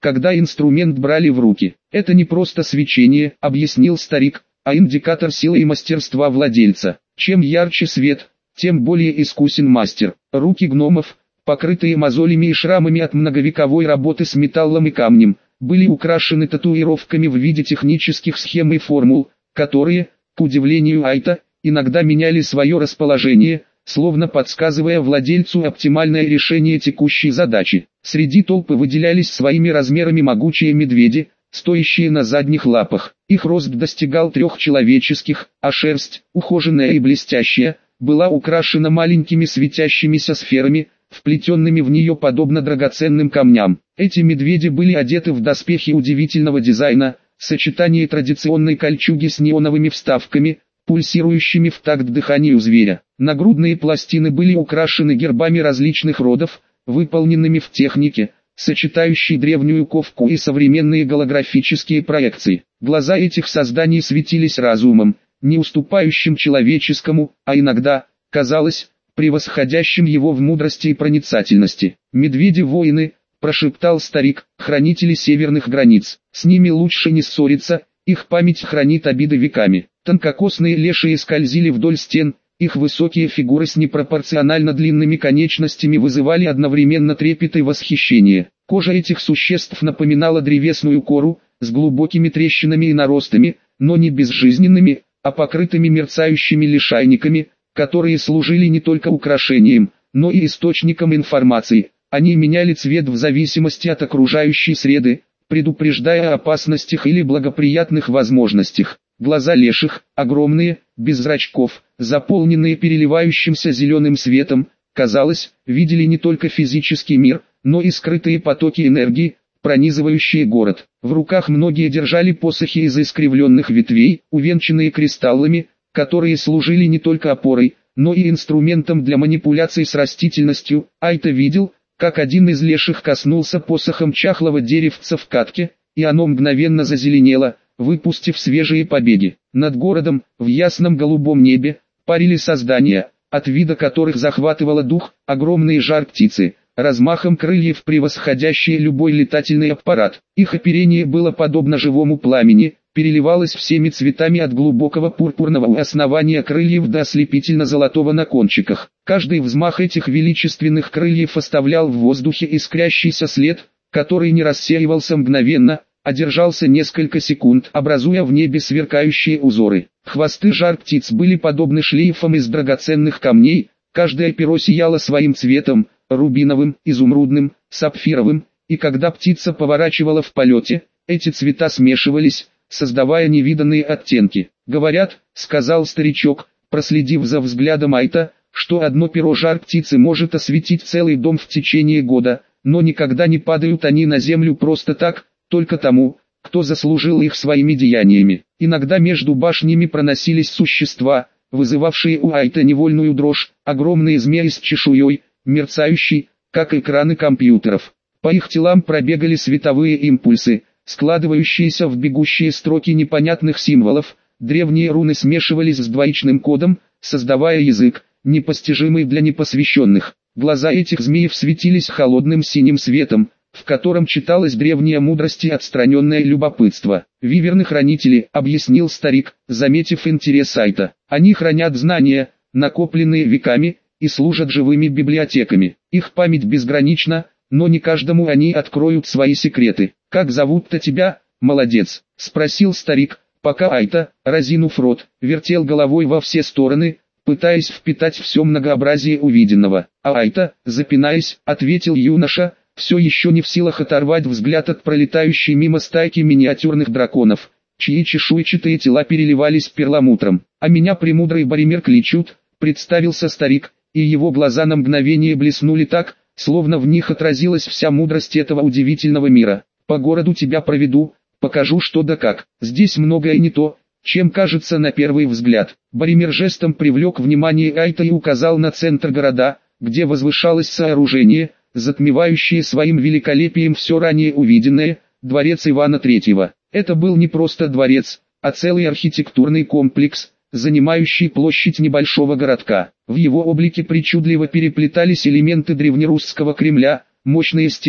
когда инструмент брали в руки. Это не просто свечение, объяснил старик, а индикатор силы и мастерства владельца. Чем ярче свет, тем более искусен мастер. Руки гномов, покрытые мозолями и шрамами от многовековой работы с металлом и камнем, были украшены татуировками в виде технических схем и формул, которые, к удивлению Айта, иногда меняли свое расположение, словно подсказывая владельцу оптимальное решение текущей задачи. Среди толпы выделялись своими размерами могучие медведи, стоящие на задних лапах. Их рост достигал 3 человеческих, а шерсть, ухоженная и блестящая, была украшена маленькими светящимися сферами, вплетенными в нее подобно драгоценным камням. Эти медведи были одеты в доспехи удивительного дизайна, сочетание традиционной кольчуги с неоновыми вставками, пульсирующими в такт дыханию зверя. Нагрудные пластины были украшены гербами различных родов, выполненными в технике, сочетающей древнюю ковку и современные голографические проекции. Глаза этих созданий светились разумом, не уступающим человеческому, а иногда, казалось, превосходящим его в мудрости и проницательности. «Медведи-воины», — прошептал старик, — «хранители северных границ. С ними лучше не ссориться, их память хранит обиды веками». Тонкокосные лешие скользили вдоль стен, их высокие фигуры с непропорционально длинными конечностями вызывали одновременно трепет и восхищение. Кожа этих существ напоминала древесную кору, с глубокими трещинами и наростами, но не безжизненными, а покрытыми мерцающими лишайниками, которые служили не только украшением, но и источником информации. Они меняли цвет в зависимости от окружающей среды, предупреждая о опасностях или благоприятных возможностях. Глаза леших, огромные, без зрачков, заполненные переливающимся зеленым светом, казалось, видели не только физический мир, но и скрытые потоки энергии, пронизывающие город. В руках многие держали посохи из искривленных ветвей, увенчанные кристаллами, которые служили не только опорой, но и инструментом для манипуляций с растительностью. Айта видел, как один из леших коснулся посохом чахлого деревца в катке, и оно мгновенно зазеленело, выпустив свежие побеги. Над городом, в ясном голубом небе, парили создания, от вида которых захватывало дух, огромные жар-птицы, размахом крыльев превосходящие любой летательный аппарат. Их оперение было подобно живому пламени, переливалось всеми цветами от глубокого пурпурного у основания крыльев до ослепительно-золотого на кончиках. Каждый взмах этих величественных крыльев оставлял в воздухе искрящийся след, который не рассеивался мгновенно, а держался несколько секунд, образуя в небе сверкающие узоры. Хвосты жар-птиц были подобны шлейфам из драгоценных камней, каждое перо сияло своим цветом, рубиновым, изумрудным, сапфировым, и когда птица поворачивала в полете, эти цвета смешивались, создавая невиданные оттенки. «Говорят», — сказал старичок, проследив за взглядом Айта, что одно перо жар-птицы может осветить целый дом в течение года, но никогда не падают они на землю просто так, только тому, кто заслужил их своими деяниями. Иногда между башнями проносились существа, вызывавшие у Айта невольную дрожь, огромные змеи с чешуей, мерцающие, как экраны компьютеров. По их телам пробегали световые импульсы, складывающиеся в бегущие строки непонятных символов, древние руны смешивались с двоичным кодом, создавая язык, непостижимый для непосвященных. Глаза этих змеев светились холодным синим светом, в котором читалась древняя мудрость и отстраненное любопытство. «Виверны-хранители», — объяснил старик, заметив интерес Айта. «Они хранят знания, накопленные веками, и служат живыми библиотеками. Их память безгранична, но не каждому они откроют свои секреты. Как зовут-то тебя, молодец?» — спросил старик, пока Айта, разинув рот, вертел головой во все стороны, пытаясь впитать все многообразие увиденного. «А Айта, запинаясь, ответил юноша, все еще не в силах оторвать взгляд от пролетающей мимо стайки миниатюрных драконов, чьи чешуйчатые тела переливались перламутром. «А меня премудрый Боримир кличут», — представился старик, и его глаза на мгновение блеснули так, словно в них отразилась вся мудрость этого удивительного мира. «По городу тебя проведу, покажу что да как. Здесь многое не то, чем кажется на первый взгляд». Боримир жестом привлек внимание Айта и указал на центр города, где возвышалось сооружение, затмевающее своим великолепием все ранее увиденное, дворец Ивана III. Это был не просто дворец, а целый архитектурный комплекс, занимающий площадь небольшого городка. В его облике причудливо переплетались элементы древнерусского Кремля, мощные стены,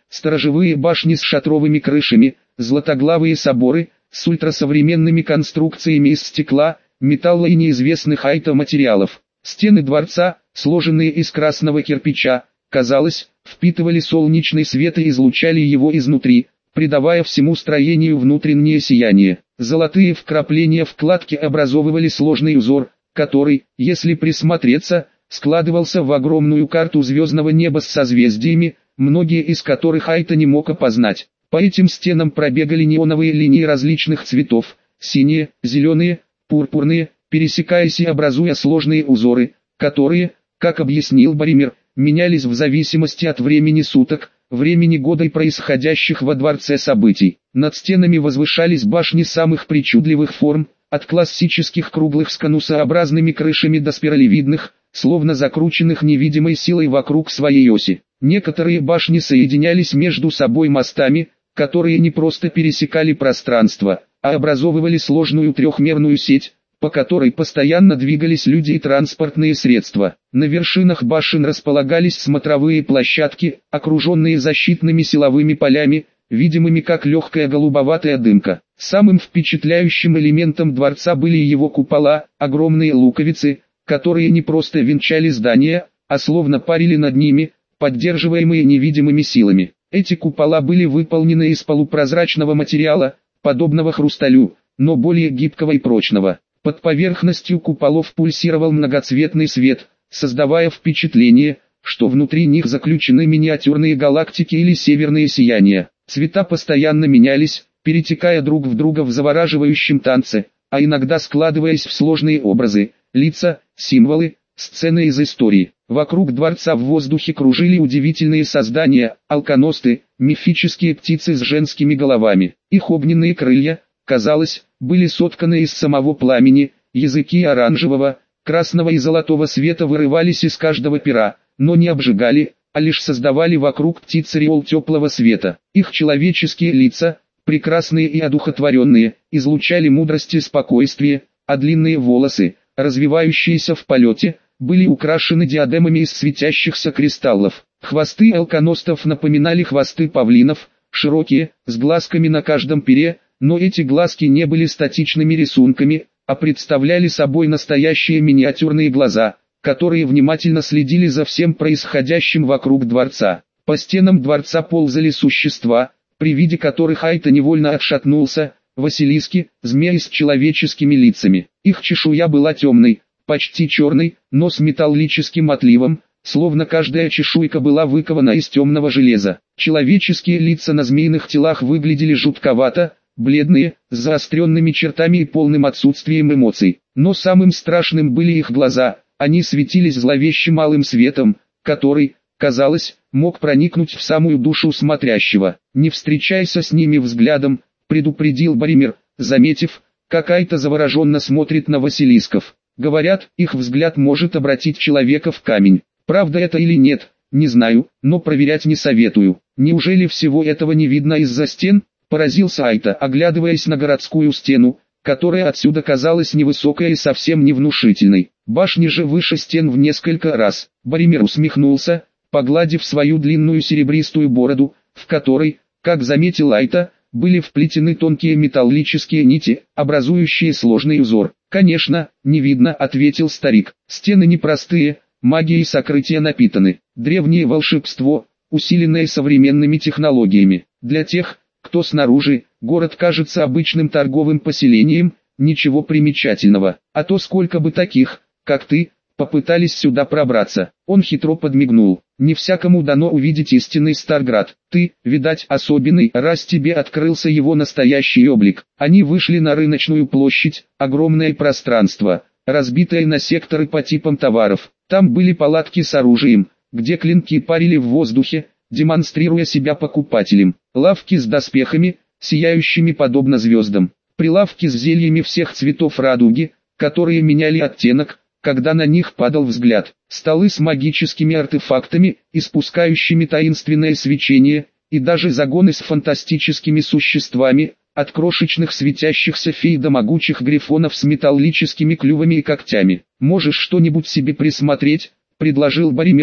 сторожевые башни с шатровыми крышами, златоглавые соборы, с ультрасовременными конструкциями из стекла, металла и неизвестных материалов. Стены дворца, сложенные из красного кирпича, казалось, впитывали солнечный свет и излучали его изнутри, придавая всему строению внутреннее сияние. Золотые вкрапления вкладки образовывали сложный узор, который, если присмотреться, складывался в огромную карту звездного неба с созвездиями, многие из которых Айта не мог опознать. По этим стенам пробегали неоновые линии различных цветов, синие, зеленые, пурпурные, пересекаясь и образуя сложные узоры, которые, как объяснил Боримир, менялись в зависимости от времени суток, времени года и происходящих во дворце событий. Над стенами возвышались башни самых причудливых форм, от классических круглых с конусообразными крышами до спиралевидных, словно закрученных невидимой силой вокруг своей оси. Некоторые башни соединялись между собой мостами, которые не просто пересекали пространство, а образовывали сложную трехмерную сеть, по которой постоянно двигались люди и транспортные средства. На вершинах башен располагались смотровые площадки, окруженные защитными силовыми полями, видимыми как легкая голубоватая дымка. Самым впечатляющим элементом дворца были его купола, огромные луковицы, которые не просто венчали здания, а словно парили над ними, поддерживаемые невидимыми силами. Эти купола были выполнены из полупрозрачного материала, подобного хрусталю, но более гибкого и прочного. Под поверхностью куполов пульсировал многоцветный свет, создавая впечатление, что внутри них заключены миниатюрные галактики или северные сияния. Цвета постоянно менялись, перетекая друг в друга в завораживающем танце, а иногда складываясь в сложные образы, лица, символы, сцены из истории. Вокруг дворца в воздухе кружили удивительные создания, алконосты, мифические птицы с женскими головами. Их огненные крылья, казалось, были сотканы из самого пламени, языки оранжевого, красного и золотого света вырывались из каждого пера, но не обжигали, а лишь создавали вокруг птиц ореол теплого света. Их человеческие лица, прекрасные и одухотворенные, излучали мудрость и спокойствие, а длинные волосы, развивающиеся в полете, были украшены диадемами из светящихся кристаллов. Хвосты алконостов напоминали хвосты павлинов, широкие, с глазками на каждом пере, но эти глазки не были статичными рисунками, а представляли собой настоящие миниатюрные глаза, которые внимательно следили за всем происходящим вокруг дворца. По стенам дворца ползали существа, при виде которых Айта невольно отшатнулся, василиски, змеи с человеческими лицами. Их чешуя была темной, почти черной, но с металлическим отливом, словно каждая чешуйка была выкована из темного железа. Человеческие лица на змеиных телах выглядели жутковато, бледные, с заостренными чертами и полным отсутствием эмоций. Но самым страшным были их глаза, они светились зловещим алым светом, который, казалось, мог проникнуть в самую душу смотрящего. «Не встречайся с ними взглядом», — предупредил Боримир, заметив, как Айта завороженно смотрит на Василисков. Говорят, их взгляд может обратить человека в камень. Правда это или нет, не знаю, но проверять не советую. Неужели всего этого не видно из-за стен? Поразился Айта, оглядываясь на городскую стену, которая отсюда казалась невысокой и совсем не внушительной. Башни же выше стен в несколько раз. Боримир усмехнулся, погладив свою длинную серебристую бороду, в которой, как заметил Айта, были вплетены тонкие металлические нити, образующие сложный узор. «Конечно, не видно», — ответил старик. «Стены непростые, магией сокрытия напитаны. Древнее волшебство, усиленное современными технологиями. Для тех, кто снаружи, город кажется обычным торговым поселением, ничего примечательного. А то сколько бы таких, как ты, попытались сюда пробраться». Он хитро подмигнул. «Не всякому дано увидеть истинный Старград. Ты, видать, особенный, раз тебе открылся его настоящий облик». Они вышли на рыночную площадь, огромное пространство, разбитое на секторы по типам товаров. Там были палатки с оружием, где клинки парили в воздухе, демонстрируя себя покупателям. Лавки с доспехами, сияющими подобно звездам. Прилавки с зельями всех цветов радуги, которые меняли оттенок, когда на них падал взгляд. Столы с магическими артефактами, испускающими таинственное свечение, и даже загоны с фантастическими существами, от крошечных светящихся фей до могучих грифонов с металлическими клювами и когтями. «Можешь что-нибудь себе присмотреть?» — предложил Боримир,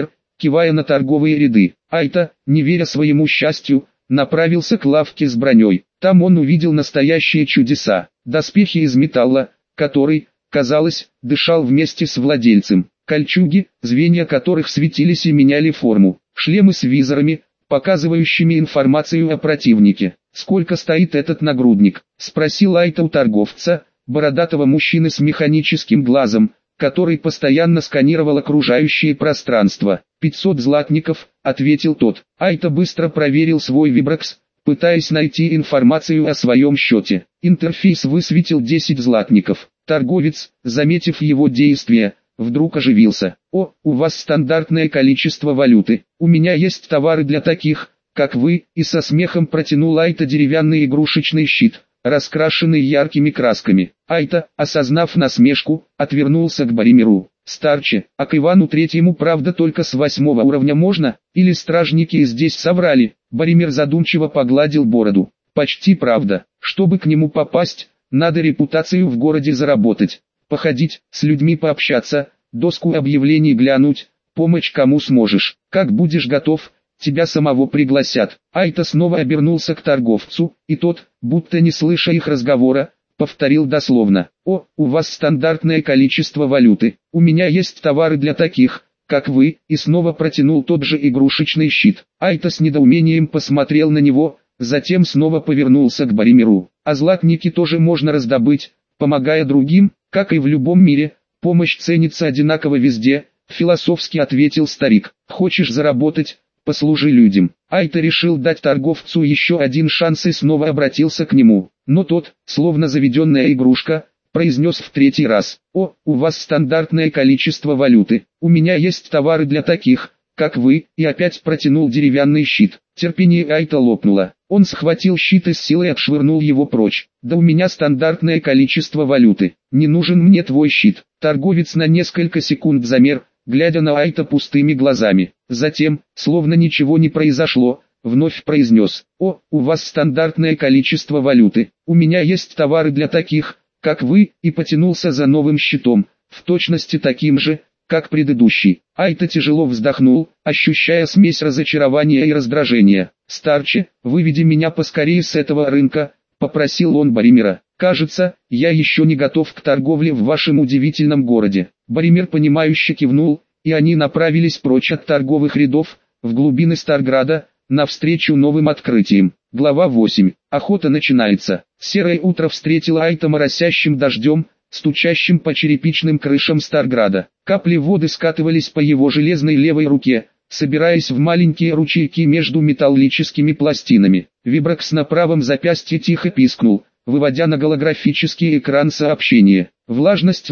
кивая на торговые ряды. Айта, не веря своему счастью, направился к лавке с броней. Там он увидел настоящие чудеса. Доспехи из металла, который, казалось, дышал вместе с владельцем. Кольчуги, звенья которых светились и меняли форму. Шлемы с визорами, показывающими информацию о противнике. «Сколько стоит этот нагрудник?» – спросил Айта у торговца, бородатого мужчины с механическим глазом, который постоянно сканировал окружающее пространство. 500 златников, ответил тот. Айта быстро проверил свой вибракс, пытаясь найти информацию о своем счете. Интерфейс высветил 10 златников. Торговец, заметив его действия, вдруг оживился. «О, у вас стандартное количество валюты. У меня есть товары для таких, как вы», и со смехом протянул Айта деревянный игрушечный щит, раскрашенный яркими красками. Айта, осознав насмешку, отвернулся к Боримиру. «Старче, а к Ивану Третьему правда только с 8-го уровня можно, или стражники и здесь соврали?» Боримир задумчиво погладил бороду. «Почти правда. Чтобы к нему попасть, надо репутацию в городе заработать, походить, с людьми пообщаться, доску объявлений глянуть, помочь кому сможешь. Как будешь готов, тебя самого пригласят». Айта снова обернулся к торговцу, и тот, будто не слыша их разговора, повторил дословно. «О, у вас стандартное количество валюты. У меня есть товары для таких, как вы», и снова протянул тот же игрушечный щит. Айта с недоумением посмотрел на него, затем снова повернулся к Боримиру. «А златники тоже можно раздобыть, помогая другим, как и в любом мире, помощь ценится одинаково везде», философски ответил старик. «Хочешь заработать? Послужи людям». Айта решил дать торговцу еще один шанс и снова обратился к нему. Но тот, словно заведенная игрушка, произнес в 3-й раз. «О, у вас стандартное количество валюты. У меня есть товары для таких, как вы», и опять протянул деревянный щит. Терпение Айта лопнуло. Он схватил щит и с силой отшвырнул его прочь. «Да у меня стандартное количество валюты. Не нужен мне твой щит». Торговец на несколько секунд замер, глядя на Айта пустыми глазами. Затем, словно ничего не произошло, вновь произнес. «О, у вас стандартное количество валюты. У меня есть товары для таких, как вы», и потянулся за новым щитом, в точности таким же, как предыдущий. Айта тяжело вздохнул, ощущая смесь разочарования и раздражения. «Старче, выведи меня поскорее с этого рынка», — попросил он Боримира. «Кажется, я еще не готов к торговле в вашем удивительном городе». Боримир понимающе кивнул, и они направились прочь от торговых рядов, в глубины Старграда, навстречу новым открытиям. Глава 8. Охота начинается. Серое утро встретило Айта моросящим дождем, стучащим по черепичным крышам Старграда. Капли воды скатывались по его железной левой руке, собираясь в маленькие ручейки между металлическими пластинами. Вибракс на правом запястье тихо пискнул, выводя на голографический экран сообщение. Влажность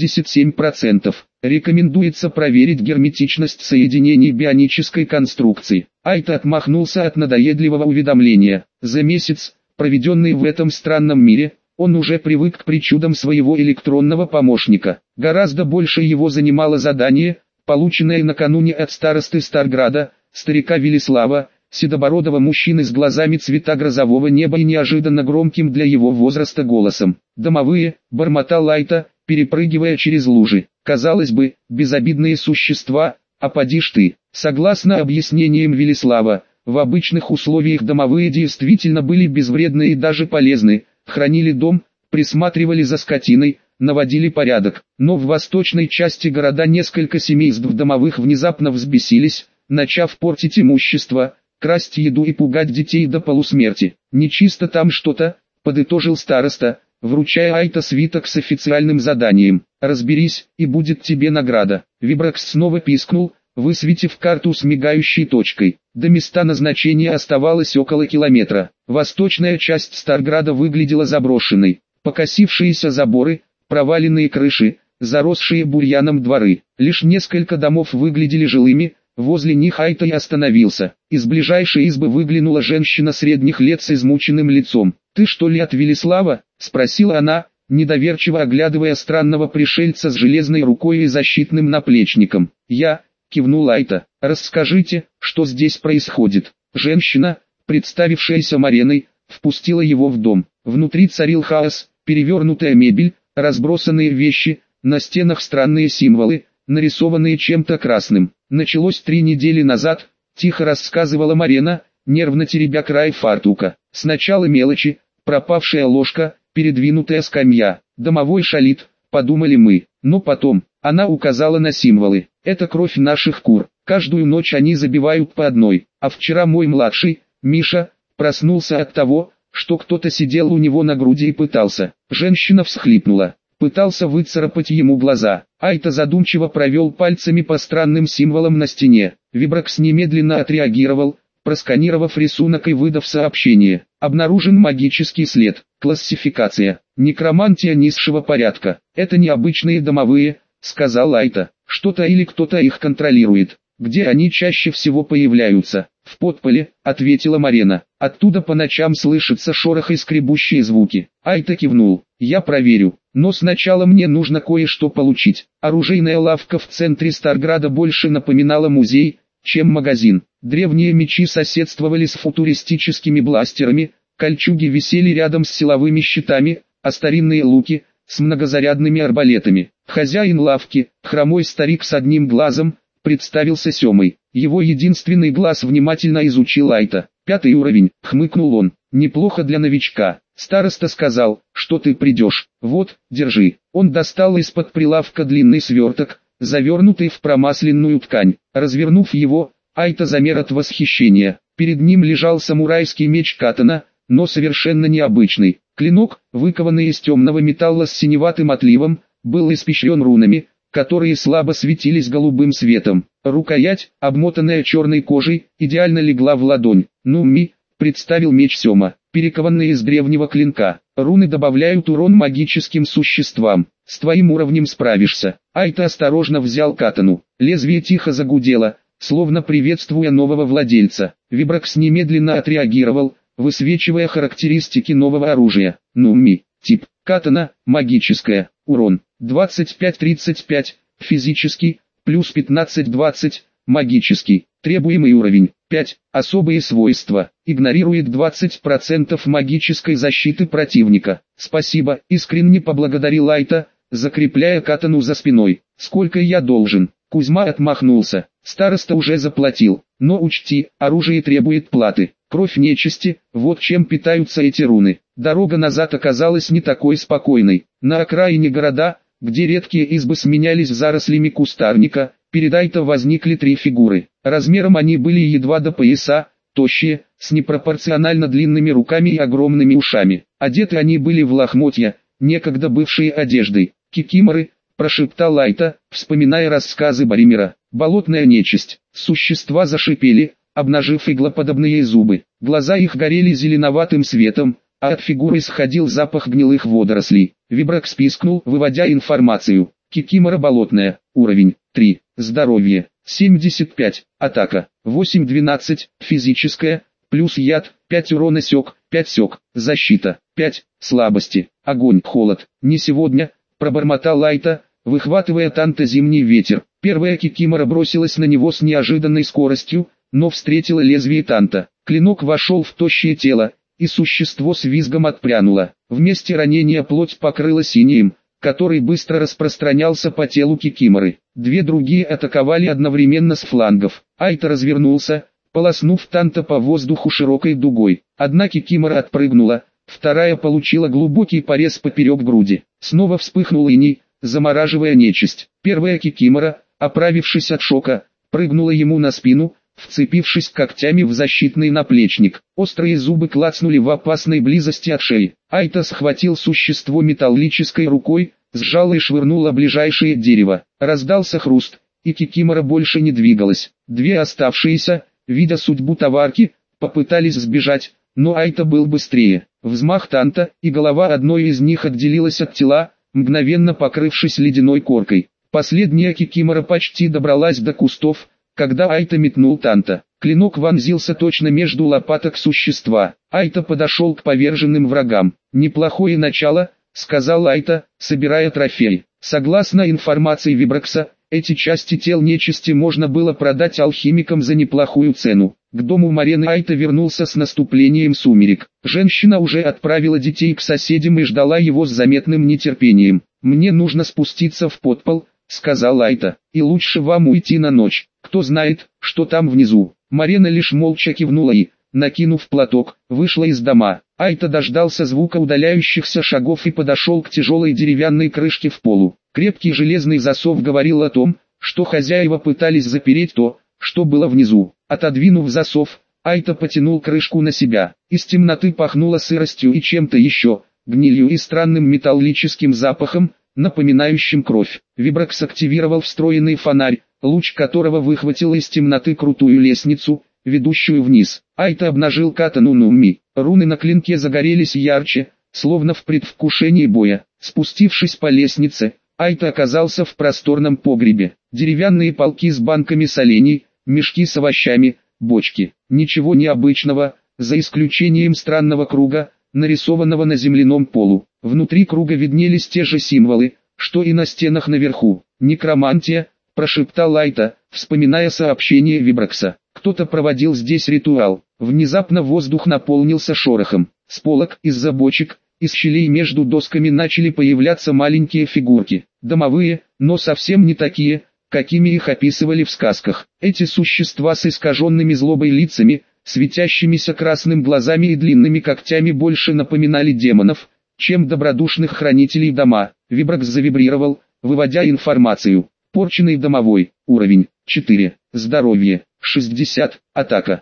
87%. Рекомендуется проверить герметичность соединений бионической конструкции. Айта отмахнулся от надоедливого уведомления. За месяц, проведенный в этом странном мире, он уже привык к причудам своего электронного помощника. Гораздо больше его занимало задание, полученное накануне от старосты Старграда, старика Велислава, седобородого мужчины с глазами цвета грозового неба и неожиданно громким для его возраста голосом. «Домовые», — бормотал Айта, перепрыгивая через лужи. Казалось бы, безобидные существа, а поди ж ты. Согласно объяснениям Велислава, в обычных условиях домовые действительно были безвредны и даже полезны, хранили дом, присматривали за скотиной, наводили порядок. Но в восточной части города несколько семейств домовых внезапно взбесились, начав портить имущество, красть еду и пугать детей до полусмерти. «Нечисто там что-то», — подытожил староста, вручая Айта свиток с официальным заданием. «Разберись, и будет тебе награда». Вибракс снова пискнул, высветив карту с мигающей точкой. До места назначения оставалось около километра. Восточная часть Старграда выглядела заброшенной. Покосившиеся заборы, проваленные крыши, заросшие бурьяном дворы. Лишь несколько домов выглядели жилыми, возле них Айта и остановился. Из ближайшей избы выглянула женщина средних лет с измученным лицом. «Ты что ли от Велислава?» — спросила она, недоверчиво оглядывая странного пришельца с железной рукой и защитным наплечником. «Я», — кивнул Айта. «Расскажите, что здесь происходит». Женщина, представившаяся Мареной, впустила его в дом. Внутри царил хаос, перевернутая мебель, разбросанные вещи, на стенах странные символы, нарисованные чем-то красным. Началось 3 недели назад, тихо рассказывала Марена, нервно теребя край фартука. Сначала мелочи, пропавшая ложка, передвинутая скамья, домовой шалит, подумали мы. Но потом, она указала на символы. Это кровь наших кур. Каждую ночь они забивают по одной. А вчера мой младший, Миша, проснулся от того, что кто-то сидел у него на груди и пытался. Женщина всхлипнула. Пытался выцарапать ему глаза. Айта задумчиво провел пальцами по странным символам на стене. Вибракс немедленно отреагировал, просканировав рисунок и выдав сообщение. Обнаружен магический след. Классификация. Некромантия низшего порядка. Это необычные домовые, сказал Айта. Что-то или кто-то их контролирует. Где они чаще всего появляются? В подполе, ответила Марена. Оттуда по ночам слышится шорох и скребущие звуки. Айта кивнул. Я проверю. Но сначала мне нужно кое-что получить. Оружейная лавка в центре Старграда больше напоминала музей, чем магазин. Древние мечи соседствовали с футуристическими бластерами, кольчуги висели рядом с силовыми щитами, а старинные луки – с многозарядными арбалетами. Хозяин лавки, хромой старик с одним глазом, представился Семой. Его единственный глаз внимательно изучил Айта. 5-й уровень, хмыкнул он. Неплохо для новичка. Староста сказал, что ты придешь. Вот, держи. Он достал из-под прилавка длинный сверток, завернутый в промасленную ткань. Развернув его, Айта замер от восхищения. Перед ним лежал самурайский меч катана, но совершенно необычный. Клинок, выкованный из темного металла с синеватым отливом, был испещрен рунами, которые слабо светились голубым светом. Рукоять, обмотанная черной кожей, идеально легла в ладонь. «Нумми», — представил меч Сема, перекованный из древнего клинка. «Руны добавляют урон магическим существам. С твоим уровнем справишься». Айта осторожно взял катану. Лезвие тихо загудело, словно приветствуя нового владельца. Вибракс немедленно отреагировал, высвечивая характеристики нового оружия. Нумми. Тип. Катана, магическая. Урон. 25-35, физический, плюс 15-20, магический. Требуемый уровень. 5. Особые свойства. Игнорирует 20% магической защиты противника. Спасибо, искренне поблагодарил Айта, закрепляя катану за спиной. Сколько я должен? Кузьма отмахнулся. Староста уже заплатил. Но учти, оружие требует платы. Кровь нечисти, вот чем питаются эти руны. Дорога назад оказалась не такой спокойной. На окраине города, где редкие избы сменялись зарослями кустарника, перед Айта возникли 3 фигуры. Размером они были едва до пояса, тощие, с непропорционально длинными руками и огромными ушами. Одеты они были в лохмотья, некогда бывшие одеждой. «Кикиморы», — прошептал Айта, вспоминая рассказы Боримира. «Болотная нечисть». Существа зашипели, обнажив иглоподобные зубы. Глаза их горели зеленоватым светом, а от фигуры исходил запах гнилых водорослей. Вибракс пискнул, выводя информацию. Кикимора болотная, уровень 3, здоровье 75, атака 8-12, физическая, плюс яд, 5 урона сёк, 5 сёк, защита 5, слабости, огонь, холод. Не сегодня, пробормотал Айта, выхватывая танта зимний ветер. Первая кикимора бросилась на него с неожиданной скоростью, но встретила лезвие танта. Клинок вошел в тощее тело, и существо с визгом отпрянуло. Вместе ранения плоть покрылась инеем, который быстро распространялся по телу кикиморы. 2 другие атаковали одновременно с флангов. Айта развернулся, полоснув танта по воздуху широкой дугой. Одна кикимора отпрыгнула, вторая получила глубокий порез поперек груди. Снова вспыхнул иней, замораживая нечисть. Первая кикимора, оправившись от шока, прыгнула ему на спину, вцепившись когтями в защитный наплечник. Острые зубы клацнули в опасной близости от шеи. Айта схватил существо металлической рукой, сжал и швырнул о ближайшее дерево. Раздался хруст, и кикимора больше не двигалась. 2 оставшиеся, видя судьбу товарки, попытались сбежать, но Айта был быстрее. Взмах танта, и голова одной из них отделилась от тела, мгновенно покрывшись ледяной коркой. Последняя кикимора почти добралась до кустов, когда Айта метнул танта. Клинок вонзился точно между лопаток существа. Айта подошел к поверженным врагам. «Неплохое начало», — сказал Айта, собирая трофеи. Согласно информации Вибракса, эти части тел нечисти можно было продать алхимикам за неплохую цену. К дому Марены Айта вернулся с наступлением сумерек. Женщина уже отправила детей к соседям и ждала его с заметным нетерпением. «Мне нужно спуститься в подпол», сказал Айта, и лучше вам уйти на ночь, кто знает, что там внизу. Марена лишь молча кивнула и, накинув платок, вышла из дома. Айта дождался звука удаляющихся шагов и подошел к тяжелой деревянной крышке в полу. Крепкий железный засов говорил о том, что хозяева пытались запереть то, что было внизу. Отодвинув засов, Айта потянул крышку на себя. Из темноты пахнуло сыростью и чем-то еще, гнилью и странным металлическим запахом, напоминающим кровь. Вибракс активировал встроенный фонарь, луч которого выхватил из темноты крутую лестницу, ведущую вниз. Айта обнажил катану Нумми. Руны на клинке загорелись ярче, словно в предвкушении боя. Спустившись по лестнице, Айта оказался в просторном погребе. Деревянные полки с банками солений, мешки с овощами, бочки. Ничего необычного, за исключением странного круга, нарисованного на земляном полу. Внутри круга виднелись те же символы, что и на стенах наверху. «Некромантия», – прошептал Айта, вспоминая сообщение Вибракса. Кто-то проводил здесь ритуал. Внезапно воздух наполнился шорохом. С полок, из-за бочек, из щелей между досками начали появляться маленькие фигурки. Домовые, но совсем не такие, какими их описывали в сказках. Эти существа с искаженными злобой лицами, светящимися красным глазами и длинными когтями больше напоминали демонов, чем добродушных хранителей дома. Вибракс завибрировал, выводя информацию. Порченный домовой, уровень 4, здоровье 60, атака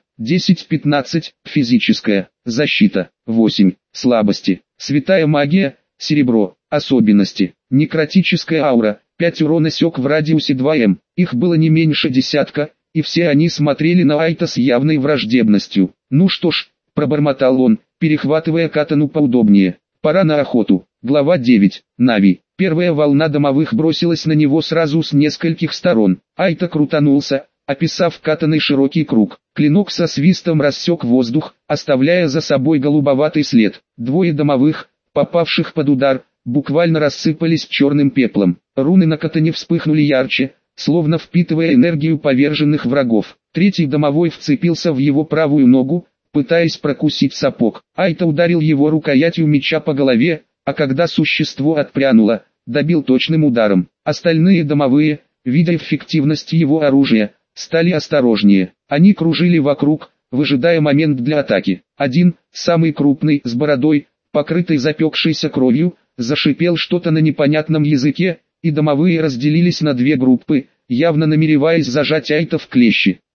10-15, физическая, защита 8, слабости, святая магия, серебро, особенности, некротическая аура, 5 урона сёк в радиусе 2 м, их было не меньше десятка, и все они смотрели на Айта с явной враждебностью. «Ну что ж», – пробормотал он, перехватывая катану поудобнее, – «пора на охоту». Глава 9. Нави. Первая волна домовых бросилась на него сразу с нескольких сторон. Айта крутанулся, описав катаной широкий круг. Клинок со свистом рассек воздух, оставляя за собой голубоватый след. Двое домовых, попавших под удар, буквально рассыпались черным пеплом. Руны на катане вспыхнули ярче, словно впитывая энергию поверженных врагов. Третий домовой вцепился в его правую ногу, пытаясь прокусить сапог. Айта ударил его рукоятью меча по голове, а когда существо отпрянуло, добил точным ударом. Остальные домовые, видя эффективность его оружия, стали осторожнее. Они кружили вокруг, выжидая момент для атаки. Один, самый крупный, с бородой, покрытой запекшейся кровью, зашипел что-то на непонятном языке, и домовые разделились на две группы, явно намереваясь зажать Айта в клещи.